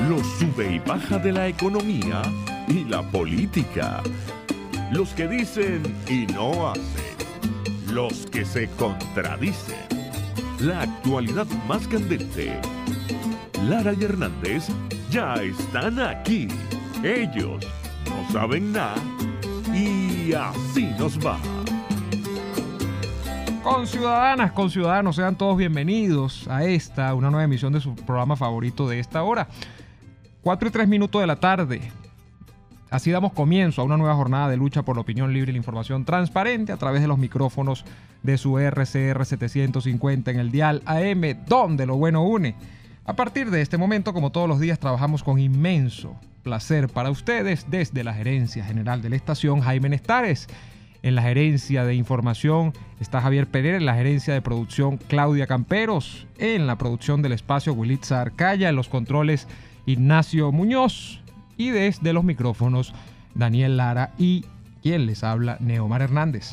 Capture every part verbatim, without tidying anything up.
Los sube y baja de la economía y la política. Los que dicen y no hacen. Los que se contradicen. La actualidad más candente. Lara y Hernández ya están aquí. Ellos no saben nada y así nos va. Conciudadanas, conciudadanos, sean todos bienvenidos a esta, una nueva emisión de su programa favorito de esta hora. Cuatro y tres minutos de la tarde. Así damos comienzo a una nueva jornada de lucha por la opinión libre y la información transparente a través de los micrófonos de su R C R setecientos cincuenta en el dial A M, donde lo bueno une. A partir de este momento, como todos los días, trabajamos con inmenso placer para ustedes desde la Gerencia General de la Estación, Jaime Nestares. En la gerencia de información está Javier Pereira, en la gerencia de producción Claudia Camperos, en la producción del espacio Wilitza Arcaya, en los controles Ignacio Muñoz y desde los micrófonos Daniel Lara y quien les habla Neomar Hernández.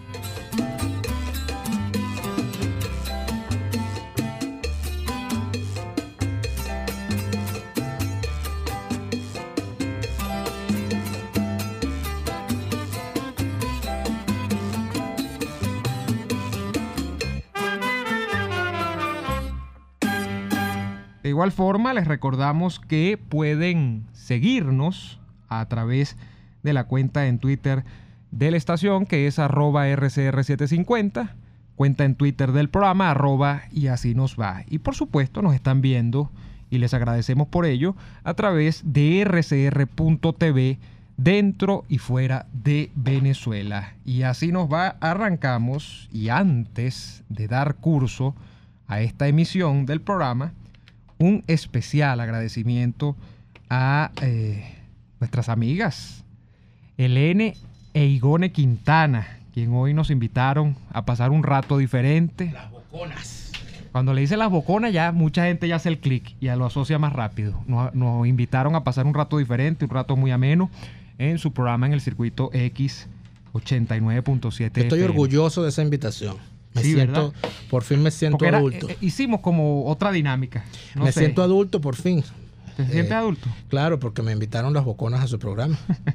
De igual forma, les recordamos que pueden seguirnos a través de la cuenta en Twitter de la estación, que es arroba R C R setecientos cincuenta, cuenta en Twitter del programa, arroba y así nos va. Y por supuesto nos están viendo, y les agradecemos por ello, a través de R C R punto T V dentro y fuera de Venezuela. Y así nos va, arrancamos, y antes de dar curso a esta emisión del programa, un especial agradecimiento a eh, nuestras amigas Elene e Igone Quintana, quien hoy nos invitaron a pasar un rato diferente. Las boconas. Cuando le dicen las boconas, ya mucha gente ya hace el clic y ya lo asocia más rápido. Nos, nos invitaron a pasar un rato diferente, un rato muy ameno, en su programa en el circuito X ochenta y nueve punto siete. Estoy F M. orgulloso de esa invitación. Me Sí, siento, ¿verdad? por fin me siento Era, adulto. eh, hicimos como otra dinámica. No me sé. siento adulto por fin. ¿Te sientes Eh, adulto? Claro, porque me invitaron las boconas a su programa.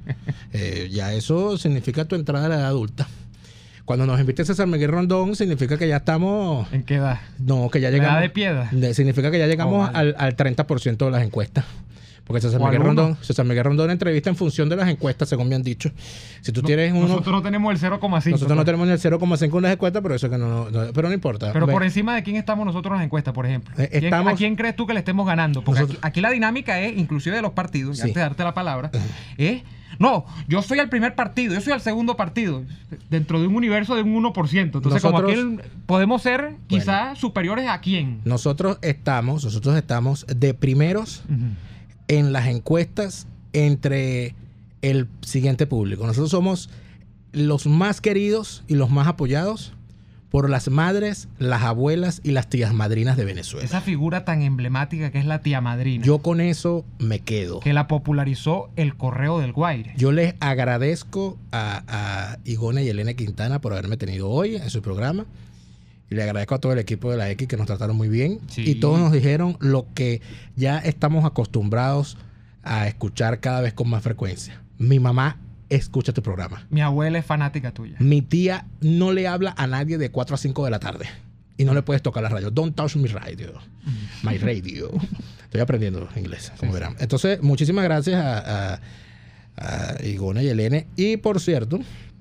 eh, ya eso significa tu entrada a la edad adulta. Cuando nos invite César Miguel Rondón, significa que ya estamos... ¿En qué edad? No, que ya ¿La llegamos... edad de piedra? de- significa que ya llegamos Oh, vale. al, al treinta por ciento de las encuestas. Porque César O Miguel, al uno. Rondón, César Miguel Rondón entrevista en función de las encuestas, según me han dicho. Si tú No, tienes uno... nosotros no tenemos el cero coma cinco. Nosotros no pues. tenemos ni el cero coma cinco en las encuestas, pero eso que no, no- pero no importa. Pero Ve, por encima de quién estamos nosotros en las encuestas, por ejemplo. Eh, ¿Quién- estamos- ¿A quién crees tú que le estemos ganando? Porque Nosotros- aquí, aquí la dinámica es, inclusive de los partidos, y Sí. antes de darte la palabra, es, no, yo soy el primer partido, yo soy el segundo partido, dentro de un universo de un uno por ciento. Entonces, Nosotros- como aquí el- podemos ser quizás superiores a quién. Nosotros estamos, nosotros estamos de primeros Ujú. en las encuestas entre el siguiente público. Nosotros somos los más queridos y los más apoyados por las madres, las abuelas y las tías madrinas de Venezuela. Esa figura tan emblemática que es la tía madrina, Yo con eso me quedo. que la popularizó el Correo del Guaire. Yo les agradezco a, a Igone y Elena Quintana por haberme tenido hoy en su programa. Y le agradezco a todo el equipo de la X que nos trataron muy bien. Sí. Y todos nos dijeron lo que ya estamos acostumbrados a escuchar cada vez con más frecuencia. Mi mamá escucha tu programa. Mi abuela es fanática tuya. Mi tía no le habla a nadie de cuatro a cinco de la tarde. Y no le puedes tocar la radio. Don't touch my radio. My radio. Estoy aprendiendo inglés, como Sí, verán. Entonces, muchísimas gracias a, a, a Igone y Elene. Y por cierto,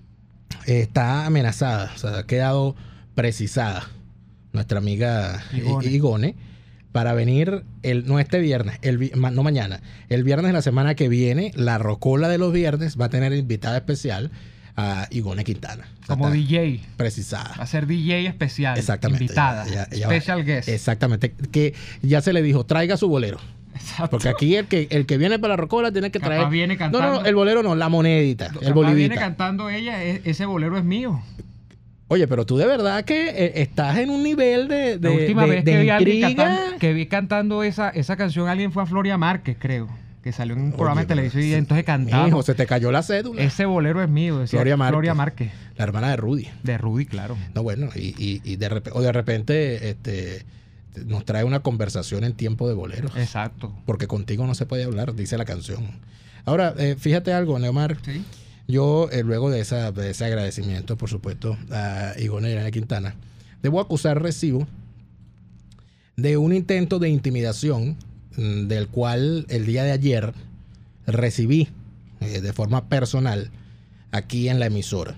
está amenazada, o sea, ha quedado precisada nuestra amiga Igone. Igone para venir, el, no este viernes, el, vi- ma- no mañana, el viernes de la semana que viene, la Rocola de los viernes va a tener invitada especial a Igone Quintana. O sea, Como está D J. precisada. Va a ser D J especial. Exactamente. Invitada. Ella- ella va- Special guest. Exactamente. Que ya se le dijo, traiga su bolero. Exacto. Porque aquí el que el que viene para la Rocola tiene que Capaz traer. viene no, no, cantando- no, el bolero no, la monedita, Capaz el viene bolivita. cantando ella, e- ese bolero es mío. Oye, pero tú de verdad que eh, estás en un nivel de, de, La última de- vez de que vi, a alguien intriga. cantando, que vi cantando esa, esa canción, alguien fue a Floria Márquez, creo, que salió en un programa Oye, de televisión y pero- entonces cantaba. Mijo, se te cayó la cédula. Ese bolero es mío, decía Floria Márquez. Floria Márquez. La hermana de Rudy. De Rudy, claro. No, bueno, y, y, y de repente, o de repente, este, nos trae una conversación en tiempo de boleros. Exacto. Porque contigo no se puede hablar, dice la canción. Ahora, eh, fíjate algo, Neomar. Sí. Yo, eh, luego de, esa, de ese agradecimiento, por supuesto, a Igone Irene Quintana, debo acusar recibo de un intento de intimidación mmm, del cual el día de ayer recibí eh, de forma personal aquí en la emisora.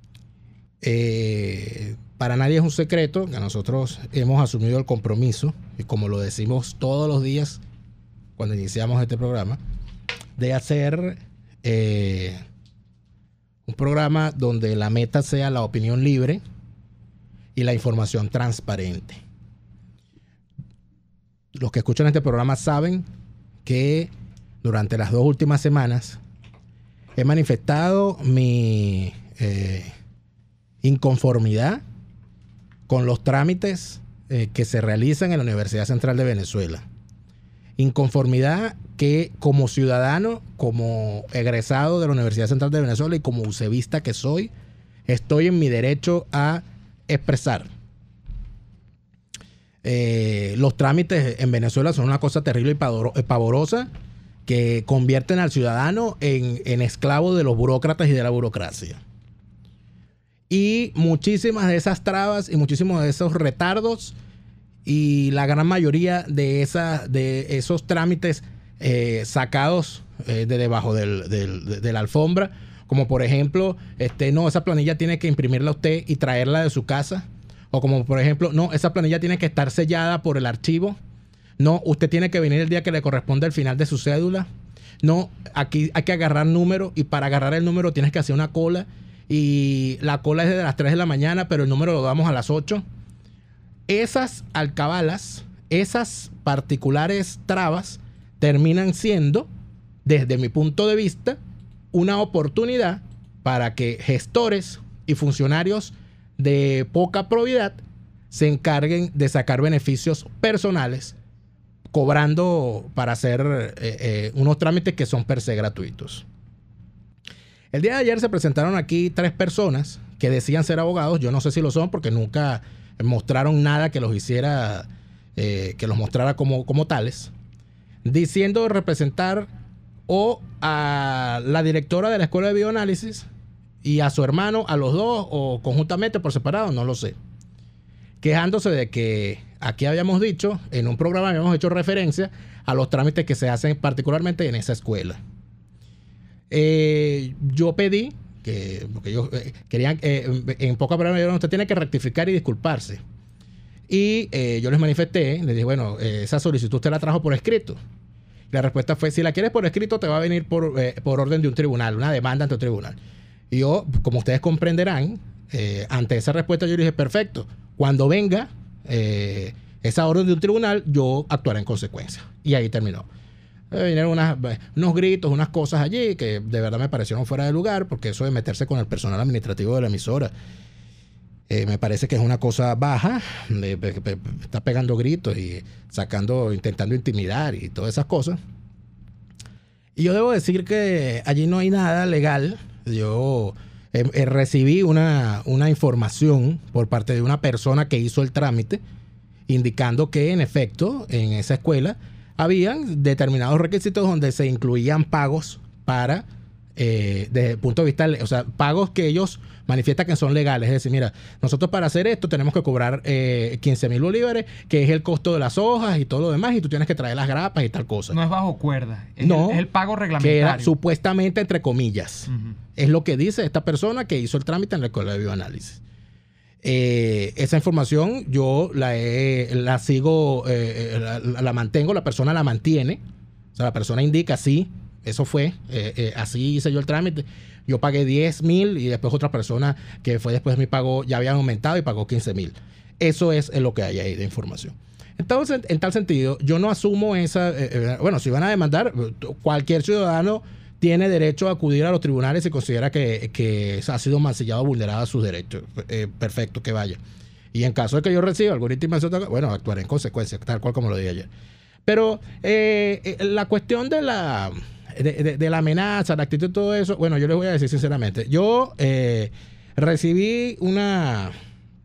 Eh, para nadie es un secreto que nosotros hemos asumido el compromiso, y como lo decimos todos los días cuando iniciamos este programa, de hacer eh, un programa donde la meta sea la opinión libre y la información transparente. Los que escuchan este programa saben que durante las dos últimas semanas he manifestado mi eh, inconformidad con los trámites eh, que se realizan en la Universidad Central de Venezuela. Inconformidad que como ciudadano, como egresado de la Universidad Central de Venezuela y como ucevista que soy, estoy en mi derecho a expresar. Eh, los trámites en Venezuela son una cosa terrible y pavorosa que convierten al ciudadano en, en esclavo de los burócratas y de la burocracia. Y muchísimas de esas trabas y muchísimos de esos retardos y la gran mayoría de, esa, de esos trámites eh, sacados eh, de debajo del, del, de, de la alfombra, como por ejemplo, este, no, esa planilla tiene que imprimirla usted y traerla de su casa, o como por ejemplo, no, esa planilla tiene que estar sellada por el archivo, no, usted tiene que venir el día que le corresponde al final de su cédula, no, aquí hay que agarrar número y para agarrar el número tienes que hacer una cola y la cola es desde las tres de la mañana, pero el número lo damos a las ocho. Esas alcabalas, esas particulares trabas terminan siendo, desde mi punto de vista, una oportunidad para que gestores y funcionarios de poca probidad se encarguen de sacar beneficios personales, cobrando para hacer eh, eh, unos trámites que son per se gratuitos. El día de ayer se presentaron aquí tres personas que decían ser abogados. Yo no sé si lo son porque nunca mostraron nada que los hiciera, eh, que los mostrara como, como tales, diciendo representar o a la directora de la Escuela de Bioanálisis y a su hermano, a los dos o conjuntamente por separado, no lo sé, quejándose de que aquí habíamos dicho, en un programa habíamos hecho referencia a los trámites que se hacen particularmente en esa escuela. Eh, yo pedí que, porque ellos eh, querían, eh, en pocas palabras, usted tiene que rectificar y disculparse. Y eh, yo les manifesté, les dije, bueno, eh, esa solicitud usted la trajo por escrito. Y la respuesta fue, si la quieres por escrito, te va a venir por, eh, por orden de un tribunal, una demanda ante un tribunal. Y yo, como ustedes comprenderán, eh, ante esa respuesta yo dije, perfecto, cuando venga eh, esa orden de un tribunal, yo actuaré en consecuencia. Y ahí terminó. Eh, vinieron unas, unos gritos, unas cosas allí que de verdad me parecieron fuera de lugar, porque eso de meterse con el personal administrativo de la emisora eh, me parece que es una cosa baja, de, de, de, de, está pegando gritos y sacando, intentando intimidar y todas esas cosas. Y yo debo decir que allí no hay nada legal. Yo eh, eh, recibí una, una información por parte de una persona que hizo el trámite indicando que en efecto en esa escuela habían determinados requisitos donde se incluían pagos para, eh, desde el punto de vista, o sea, pagos que ellos manifiestan que son legales. Es decir, mira, nosotros para hacer esto tenemos que cobrar eh, quince mil bolívares, que es el costo de las hojas y todo lo demás, y tú tienes que traer las grapas y tal cosa. No es bajo cuerda, es, no, el, es el pago reglamentario. Que era supuestamente entre comillas. Uh-huh. Es lo que dice esta persona que hizo el trámite en la Escuela de Bioanálisis. Eh, esa información yo la, he, la sigo, eh, la, la mantengo, la persona la mantiene, o sea, la persona indica, sí, eso fue, eh, eh, así hice yo el trámite, yo pagué diez mil y después otra persona que fue después de mí pagó, ya habían aumentado y pagó quince mil. Eso es lo que hay ahí de información. Entonces, en tal sentido, yo no asumo esa, eh, eh, bueno, si van a demandar, cualquier ciudadano tiene derecho a acudir a los tribunales si considera que, que ha sido mancillado o vulnerado sus derechos. Eh, perfecto, que vaya. Y en caso de que yo reciba alguna intimación, bueno, actuaré en consecuencia, tal cual como lo dije ayer. Pero eh, eh, la cuestión de la, de, de, de la amenaza, la actitud y todo eso, bueno, yo les voy a decir sinceramente, yo eh, recibí una,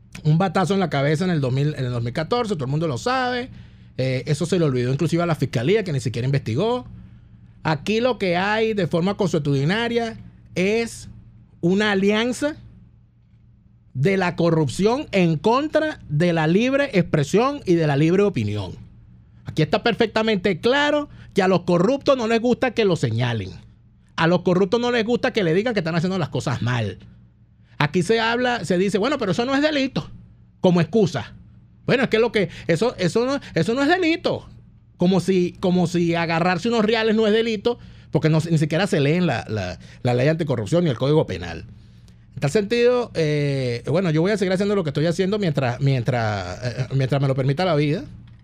un batazo en la cabeza en el, dos mil, en el dos mil catorce, todo el mundo lo sabe. Eh, eso se le olvidó inclusive a la fiscalía, que ni siquiera investigó. Aquí lo que hay de forma consuetudinaria es una alianza de la corrupción en contra de la libre expresión y de la libre opinión. Aquí está perfectamente claro que a los corruptos no les gusta que los señalen. A los corruptos no les gusta que le digan que están haciendo las cosas mal. Aquí se habla, se dice, bueno, pero eso no es delito, como excusa. Bueno, es que lo que eso eso no, eso no es delito. Como si, como si agarrarse unos reales no es delito, porque no, ni siquiera se leen la, la, la ley anticorrupción ni el Código Penal. En tal sentido, eh, bueno, yo voy a seguir haciendo lo que estoy haciendo mientras, mientras, eh, mientras me lo permita la vida.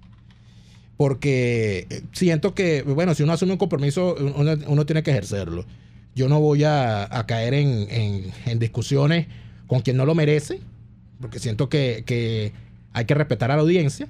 Porque siento que, bueno, si uno asume un compromiso, uno, uno tiene que ejercerlo. Yo no voy a, a caer en, en, en discusiones con quien no lo merece, porque siento que, que hay que respetar a la audiencia.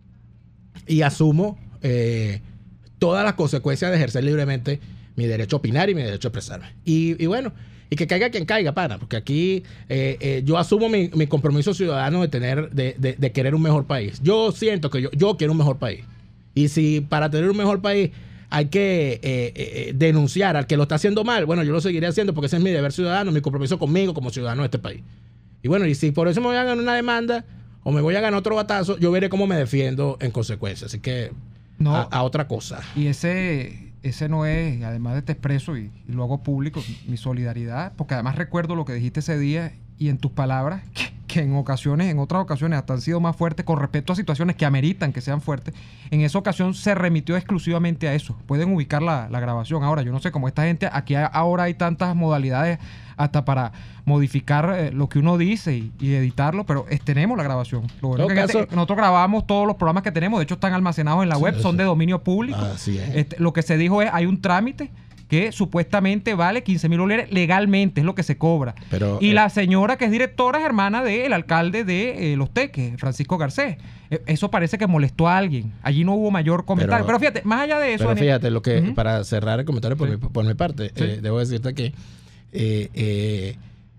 Y asumo eh, todas las consecuencias de ejercer libremente mi derecho a opinar y mi derecho a expresarme. Y, y bueno, y que caiga quien caiga, pana, porque aquí eh, eh, yo asumo mi, mi compromiso ciudadano de tener, de, de, de querer un mejor país. Yo siento que yo, yo quiero un mejor país. Y si para tener un mejor país hay que eh, eh, denunciar al que lo está haciendo mal, bueno, yo lo seguiré haciendo porque ese es mi deber ciudadano, mi compromiso conmigo como ciudadano de este país. Y bueno, y si por eso me voy a ganar una demanda o me voy a ganar otro batazo, yo veré cómo me defiendo en consecuencia. Así que no, a, a otra cosa. Y ese, ese no es, además de te expreso y, y lo hago público, mi solidaridad, porque además recuerdo lo que dijiste ese día y en tus palabras, que, que en ocasiones, en otras ocasiones hasta han sido más fuertes con respecto a situaciones que ameritan que sean fuertes. En esa ocasión se remitió exclusivamente a eso. Pueden ubicar la, la grabación. Ahora, yo no sé cómo esta gente, aquí ahora hay tantas modalidades hasta para modificar eh, lo que uno dice y, y editarlo, pero es, tenemos la grabación. Lo bueno es que caso, este, nosotros grabamos todos los programas que tenemos, de hecho están almacenados en la web, sí, son de dominio público. Así es. Este, lo que se dijo es, hay un trámite que supuestamente vale quince mil dólares legalmente, es lo que se cobra. Pero, y eh, la señora que es directora es hermana del alcalde de eh, Los Teques, Francisco Garcés. Eh, eso parece que molestó a alguien. Allí no hubo mayor comentario. Pero, pero fíjate, más allá de eso... Pero fíjate, lo que uh-huh. para cerrar el comentario por, sí. mi, por mi parte, sí. eh, debo decirte que eh, eh,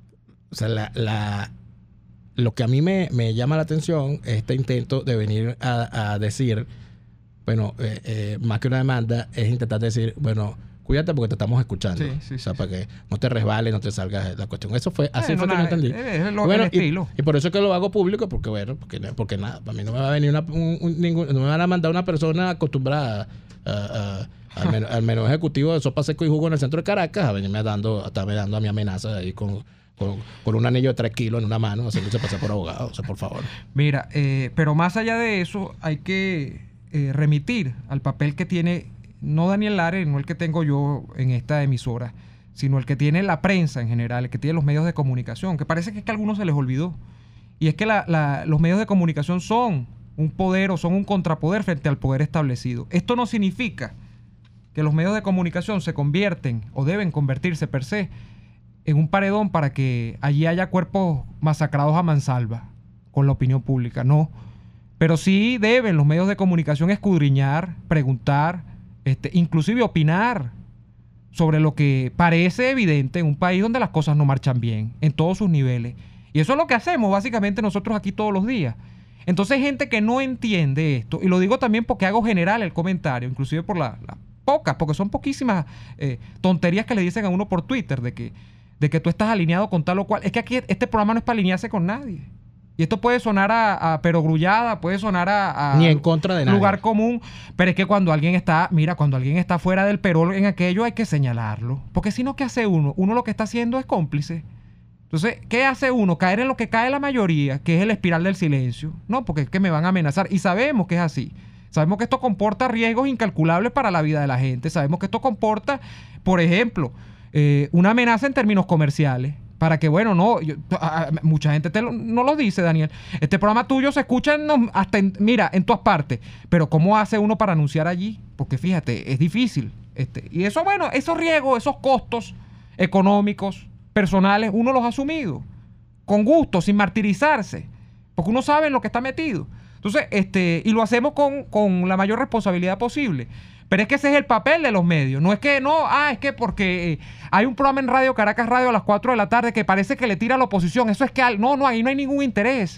o sea, la, la, lo que a mí me, me llama la atención es este intento de venir a, a decir, bueno, eh, eh, más que una demanda, es intentar decir, bueno... Cuídate porque te estamos escuchando. Sí, sí, o sea, sí, para que no te resbales, no te salgas la cuestión. Eso fue, así eh, fue no, que yo entendí. Es lo, bueno, el estilo. Y, y por eso es que lo hago público, porque bueno, porque, porque nada, para mí no me va a venir una, un, un, ningún, no me van a mandar una persona acostumbrada a, a, a, al, menú, al menú ejecutivo de sopa seco y jugo en el centro de Caracas a venirme dando, a estarme dando a mi amenaza ahí con, con, con un anillo de tres kilos en una mano, haciéndose pasar por abogado. O sea, por favor. Mira, eh, pero más allá de eso, hay que eh, remitir al papel que tiene no Daniel Lares, no el que tengo yo en esta emisora, sino el que tiene la prensa en general, el que tiene los medios de comunicación, que parece que es que a algunos se les olvidó. Y es que la, la, los medios de comunicación son un poder o son un contrapoder frente al poder establecido. Esto no significa que los medios de comunicación se convierten o deben convertirse per se en un paredón para que allí haya cuerpos masacrados a mansalva con la opinión pública. No. Pero sí deben los medios de comunicación escudriñar, preguntar, Este, inclusive opinar sobre lo que parece evidente en un país donde las cosas no marchan bien, en todos sus niveles. Y eso es lo que hacemos básicamente nosotros aquí todos los días. Entonces hay gente que no entiende esto, y lo digo también porque hago general el comentario, inclusive por las la pocas, porque son poquísimas eh, tonterías que le dicen a uno por Twitter de que, de que tú estás alineado con tal o cual. Es que aquí este programa no es para alinearse con nadie. Y esto puede sonar a, a perogrullada, puede sonar a, a ni en contra de nadie. Lugar común, pero es que cuando alguien está, mira, cuando alguien está fuera del perol en aquello hay que señalarlo, porque si no, ¿qué hace uno? Uno lo que está haciendo es cómplice. Entonces, ¿qué hace uno? Caer en lo que cae la mayoría, que es el espiral del silencio. No, porque es que me van a amenazar, y sabemos que es así. Sabemos que esto comporta riesgos incalculables para la vida de la gente. Sabemos que esto comporta, por ejemplo, eh, una amenaza en términos comerciales. Para que, bueno, no, yo, a, a, mucha gente te lo, no lo dice, Daniel. Este programa tuyo se escucha en, hasta, en, mira, en todas partes. Pero ¿cómo hace uno para anunciar allí? Porque fíjate, es difícil. Este, y eso, bueno, esos riesgos, esos costos económicos, personales, uno los ha asumido. Con gusto, sin martirizarse. Porque uno sabe en lo que está metido. Entonces, este, y lo hacemos con, con la mayor responsabilidad posible. Pero es que ese es el papel de los medios. No es que, no, ah, es que porque hay un programa en Radio Caracas Radio a las cuatro de la tarde que parece que le tira a la oposición. Eso es que, al, no, no, ahí no hay ningún interés.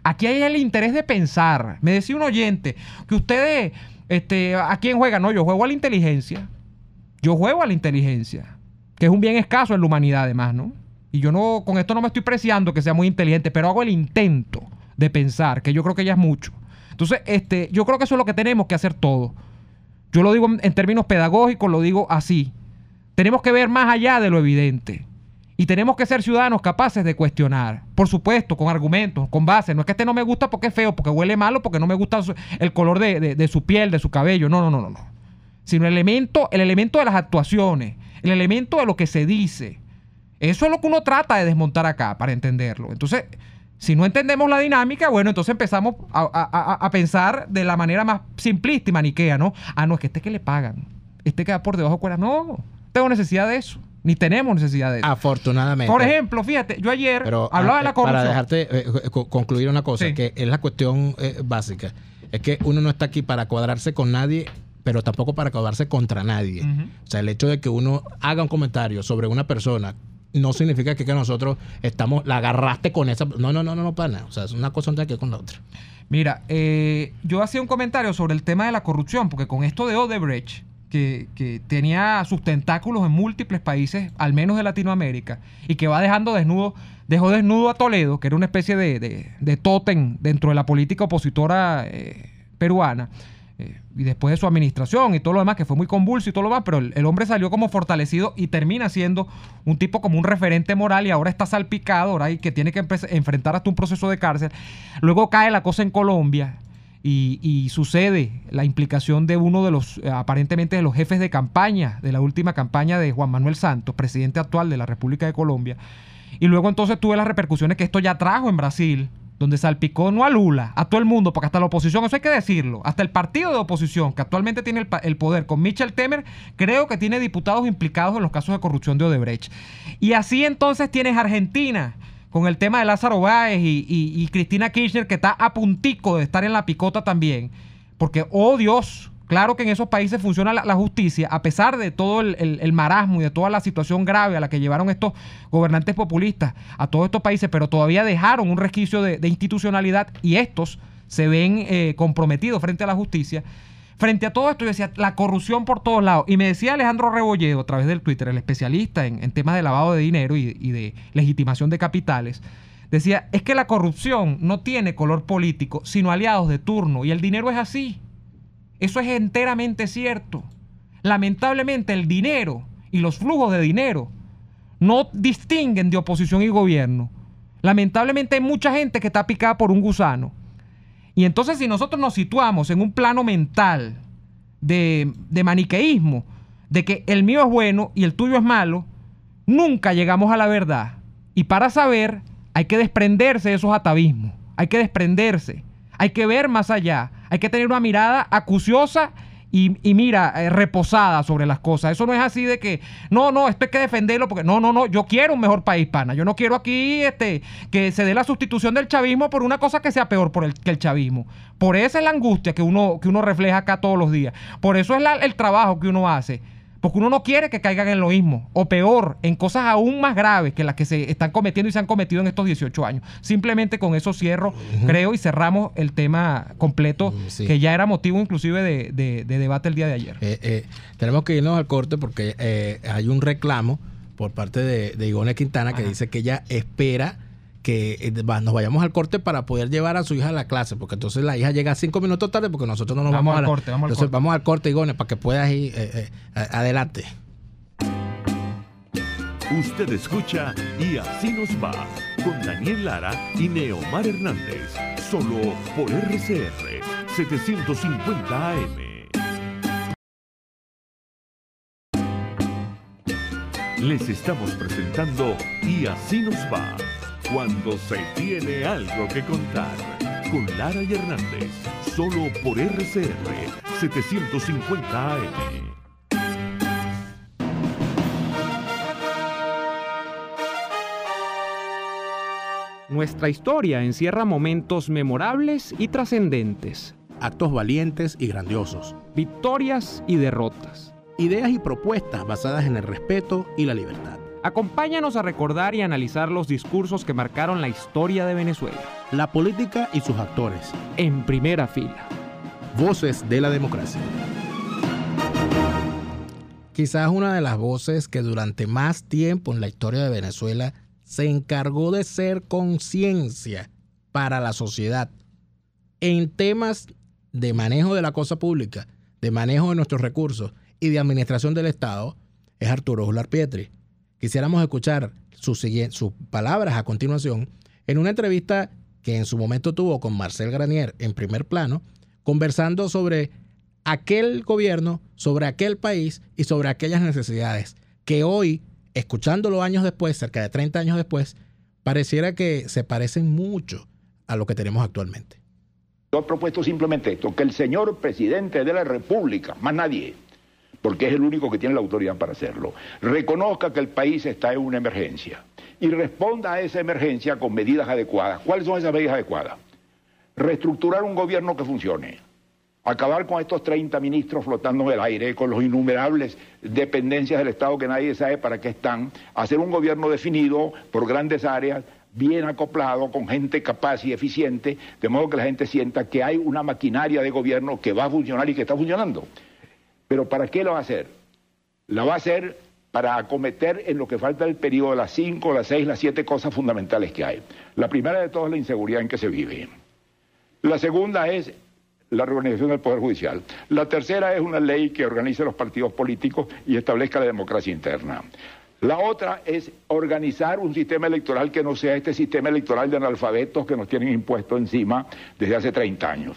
Aquí hay el interés de pensar. Me decía un oyente que ustedes, este, ¿a quién juegan? No, yo juego a la inteligencia. Yo juego a la inteligencia, que es un bien escaso en la humanidad además, ¿no? Y yo no, con esto no me estoy preciando que sea muy inteligente, pero hago el intento de pensar, que yo creo que ya es mucho. Entonces, este, yo creo que eso es lo que tenemos que hacer todos. Yo lo digo en, en términos pedagógicos, lo digo así. Tenemos que ver más allá de lo evidente. Y tenemos que ser ciudadanos capaces de cuestionar. Por supuesto, con argumentos, con bases. No es que este no me gusta porque es feo, porque huele malo, porque no me gusta su, el color de, de, de su piel, de su cabello. No, no, no, no, no. Sino el elemento, el elemento de las actuaciones, el elemento de lo que se dice. Eso es lo que uno trata de desmontar acá para entenderlo. Entonces, si no entendemos la dinámica, bueno, entonces empezamos a, a, a pensar de la manera más simplista y maniquea, ¿no? Ah, no, es que este que le pagan, este queda por debajo de cuerdas. No, tengo necesidad de eso. Ni tenemos necesidad de eso. Afortunadamente. Por ejemplo, fíjate, yo ayer Pero, hablaba ah, de la corrupción. Para dejarte eh, concluir una cosa, Sí. que es la cuestión eh, básica. Es que uno no está aquí para cuadrarse con nadie, pero tampoco para cuadrarse contra nadie. Uh-huh. O sea, el hecho de que uno haga un comentario sobre una persona no significa que, que nosotros estamos, la agarraste con esa. No, no, no, no, no, pana. O sea, es una cosa no tiene que ver con la otra. Mira, eh, yo hacía un comentario sobre el tema de la corrupción, porque con esto de Odebrecht, que, que tenía sus tentáculos en múltiples países, al menos de Latinoamérica, y que va dejando desnudo, dejó desnudo a Toledo, que era una especie de, de, de tótem dentro de la política opositora eh, peruana, eh, y después de su administración y todo lo demás, que fue muy convulso y todo lo demás, pero el, el hombre salió como fortalecido y termina siendo un tipo como un referente moral, y ahora está salpicado, ahora y que tiene que empe- enfrentar hasta un proceso de cárcel. Luego cae la cosa en Colombia y, y sucede la implicación de uno de los, eh, aparentemente de los jefes de campaña, de la última campaña de Juan Manuel Santos, presidente actual de la República de Colombia. Y luego entonces tuve las repercusiones que esto ya trajo en Brasil, donde salpicó no a Lula, a todo el mundo, porque hasta la oposición, eso hay que decirlo, hasta el partido de oposición, que actualmente tiene el, el poder con Michel Temer, creo que tiene diputados implicados en los casos de corrupción de Odebrecht. Y así entonces tienes Argentina, con el tema de Lázaro Báez y, y, y Cristina Kirchner, que está a puntico de estar en la picota también, porque, oh Dios, claro que en esos países funciona la, la justicia, a pesar de todo el, el, el marasmo y de toda la situación grave a la que llevaron estos gobernantes populistas a todos estos países, pero todavía dejaron un resquicio de, de institucionalidad, y estos se ven eh, comprometidos frente a la justicia. Frente a todo esto, yo decía, la corrupción por todos lados. Y me decía Alejandro Rebolledo, a través del Twitter, el especialista en, en temas de lavado de dinero y, y de legitimación de capitales, decía, es que la corrupción no tiene color político, sino aliados de turno, y el dinero es así. Eso es enteramente cierto. Lamentablemente el dinero y los flujos de dinero no distinguen de oposición y gobierno. Lamentablemente hay mucha gente que está picada por un gusano. Y entonces si nosotros nos situamos en un plano mental de, de maniqueísmo, de que el mío es bueno y el tuyo es malo, nunca llegamos a la verdad. Y para saber hay que desprenderse de esos atavismos. Hay que desprenderse. Hay que ver más allá. Hay que tener una mirada acuciosa y, y mira, eh, reposada sobre las cosas. Eso no es así de que, no, no, esto hay que defenderlo porque, no, no, no, yo quiero un mejor país, pana. Yo no quiero aquí este, que se dé la sustitución del chavismo por una cosa que sea peor por el, que el chavismo. Por esa es la angustia que uno, que uno refleja acá todos los días. Por eso es la, el trabajo que uno hace. Porque uno no quiere que caigan en lo mismo, o peor, en cosas aún más graves que las que se están cometiendo y se han cometido en estos dieciocho años. Simplemente con eso cierro, uh-huh. creo, y cerramos el tema completo, sí. que ya era motivo inclusive de, de, de debate el día de ayer. Eh, eh, tenemos que irnos al corte porque eh, hay un reclamo por parte de, de Ivonne Quintana que Ajá. dice que ella espera que eh, nos vayamos al corte para poder llevar a su hija a la clase, porque entonces la hija llega cinco minutos tarde porque nosotros no nos vamos, vamos al a la, corte. Vamos entonces al corte. vamos al corte, Ivonne, para que puedas ir eh, eh, adelante. Usted escucha Y Así Nos Va con Daniel Lara y Neomar Hernández, solo por R C R setecientos cincuenta A M. Les estamos presentando Y Así Nos Va, cuando se tiene algo que contar, con Lara y Hernández, solo por R C R setecientos cincuenta A M. Nuestra historia encierra momentos memorables y trascendentes, actos valientes y grandiosos, victorias y derrotas, ideas y propuestas basadas en el respeto y la libertad. Acompáñanos a recordar y analizar los discursos que marcaron la historia de Venezuela. La política y sus actores. En primera fila. Voces de la democracia. Quizás una de las voces que durante más tiempo en la historia de Venezuela se encargó de ser conciencia para la sociedad en temas de manejo de la cosa pública, de manejo de nuestros recursos y de administración del Estado, es Arturo Uslar Pietri. Quisiéramos escuchar sus, sus palabras a continuación en una entrevista que en su momento tuvo con Marcel Granier en Primer Plano, conversando sobre aquel gobierno, sobre aquel país y sobre aquellas necesidades que hoy, escuchándolo años después, cerca de treinta años después, pareciera que se parecen mucho a lo que tenemos actualmente. Yo he propuesto simplemente esto, que el señor presidente de la República, más nadie, porque es el único que tiene la autoridad para hacerlo, reconozca que el país está en una emergencia y responda a esa emergencia con medidas adecuadas. ¿Cuáles son esas medidas adecuadas? Reestructurar un gobierno que funcione, acabar con estos treinta ministros flotando en el aire, con los innumerables dependencias del Estado que nadie sabe para qué están, hacer un gobierno definido por grandes áreas, bien acoplado, con gente capaz y eficiente, de modo que la gente sienta que hay una maquinaria de gobierno que va a funcionar y que está funcionando. ¿Pero para qué lo va a hacer? La va a hacer para acometer en lo que falta del periodo las cinco, las seis, las siete cosas fundamentales que hay. La primera de todas es la inseguridad en que se vive. La segunda es la reorganización del Poder Judicial. La tercera es una ley que organice los partidos políticos y establezca la democracia interna. La otra es organizar un sistema electoral que no sea este sistema electoral de analfabetos que nos tienen impuesto encima desde hace treinta años.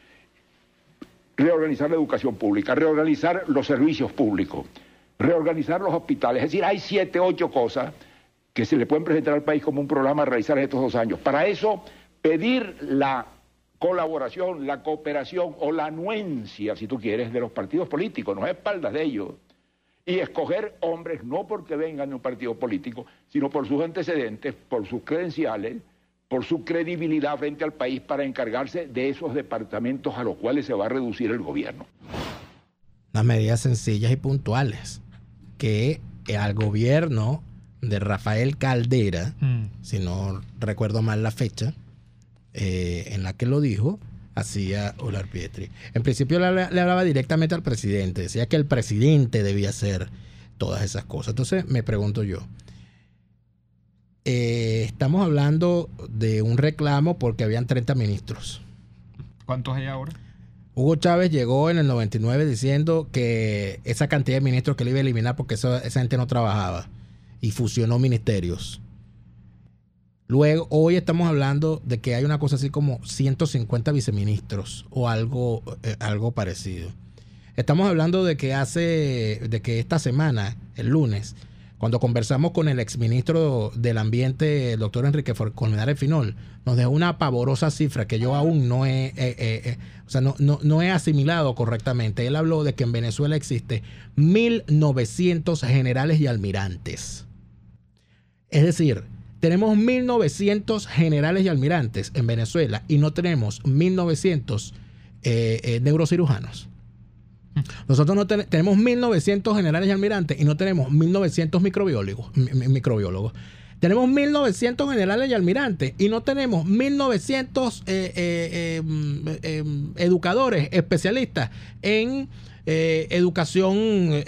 Reorganizar la educación pública, reorganizar los servicios públicos, reorganizar los hospitales. Es decir, hay siete, ocho cosas que se le pueden presentar al país como un programa a realizar estos dos años. Para eso, pedir la colaboración, la cooperación o la anuencia, si tú quieres, de los partidos políticos, no es espaldas de ellos. Y escoger hombres no porque vengan de un partido político, sino por sus antecedentes, por sus credenciales, por su credibilidad frente al país para encargarse de esos departamentos a los cuales se va a reducir el gobierno. Unas medidas sencillas y puntuales que al gobierno de Rafael Caldera, mm. si no recuerdo mal la fecha eh, en la que lo dijo, hacía Uslar Pietri. En principio le, le hablaba directamente al presidente, decía que el presidente debía hacer todas esas cosas. Entonces me pregunto yo, Eh, estamos hablando de un reclamo porque habían treinta ministros. ¿Cuántos hay ahora? Hugo Chávez llegó en el noventa y nueve diciendo que esa cantidad de ministros que le iba a eliminar porque esa, esa gente no trabajaba y fusionó ministerios. Luego, hoy estamos hablando de que hay una cosa así como ciento cincuenta viceministros o algo, eh, algo parecido. Estamos hablando de que hace, de que esta semana, el lunes, cuando conversamos con el exministro del Ambiente, el doctor Enrique Colmenares Finol, nos dejó una pavorosa cifra que yo aún no he, eh, eh, eh, o sea, no, no, no he asimilado correctamente. Él habló de que en Venezuela existe mil novecientos generales y almirantes. Es decir, tenemos mil novecientos generales y almirantes en Venezuela y no tenemos mil novecientos eh, eh, neurocirujanos. Nosotros no ten, tenemos mil novecientos generales y almirantes y no tenemos mil novecientos microbiólogos, microbiólogos. Tenemos mil novecientos generales y almirantes y no tenemos mil novecientos eh, eh, eh, eh, educadores especialistas en eh, educación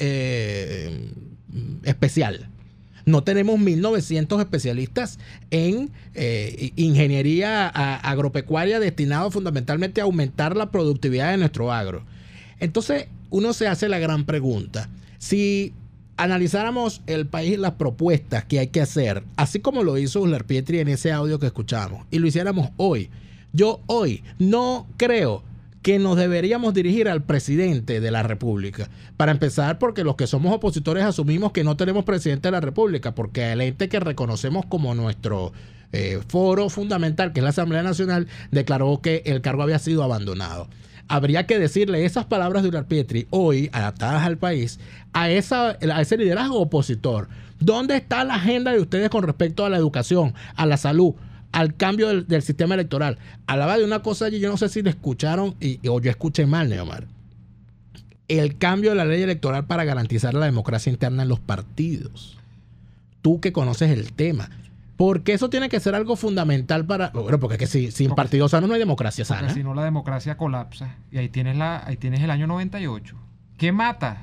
eh, especial. No tenemos mil novecientos especialistas en eh, ingeniería a, agropecuaria destinado fundamentalmente a aumentar la productividad de nuestro agro. Entonces, uno se hace la gran pregunta. Si analizáramos el país, las propuestas que hay que hacer, así como lo hizo Uslar Pietri en ese audio que escuchamos, y lo hiciéramos hoy, yo hoy no creo que nos deberíamos dirigir al presidente de la República. Para empezar, porque los que somos opositores asumimos que no tenemos presidente de la República, porque el ente que reconocemos como nuestro eh, foro fundamental, que es la Asamblea Nacional, declaró que el cargo había sido abandonado. Habría que decirle esas palabras de Uslar Pietri hoy, adaptadas al país, a, esa, a ese liderazgo opositor. ¿Dónde está la agenda de ustedes con respecto a la educación, a la salud, al cambio del, del sistema electoral? Hablaba de una cosa allí, yo no sé si le escucharon y, o yo escuché mal, Neomar. El cambio de la ley electoral para garantizar la democracia interna en los partidos. tú que conoces el tema. Porque eso tiene que ser algo fundamental para... Bueno, porque es que si, sin porque, partido sano no hay democracia porque sana. Si no, la democracia colapsa. Y ahí tienes, la, ahí tienes el año noventa y ocho. ¿Qué mata?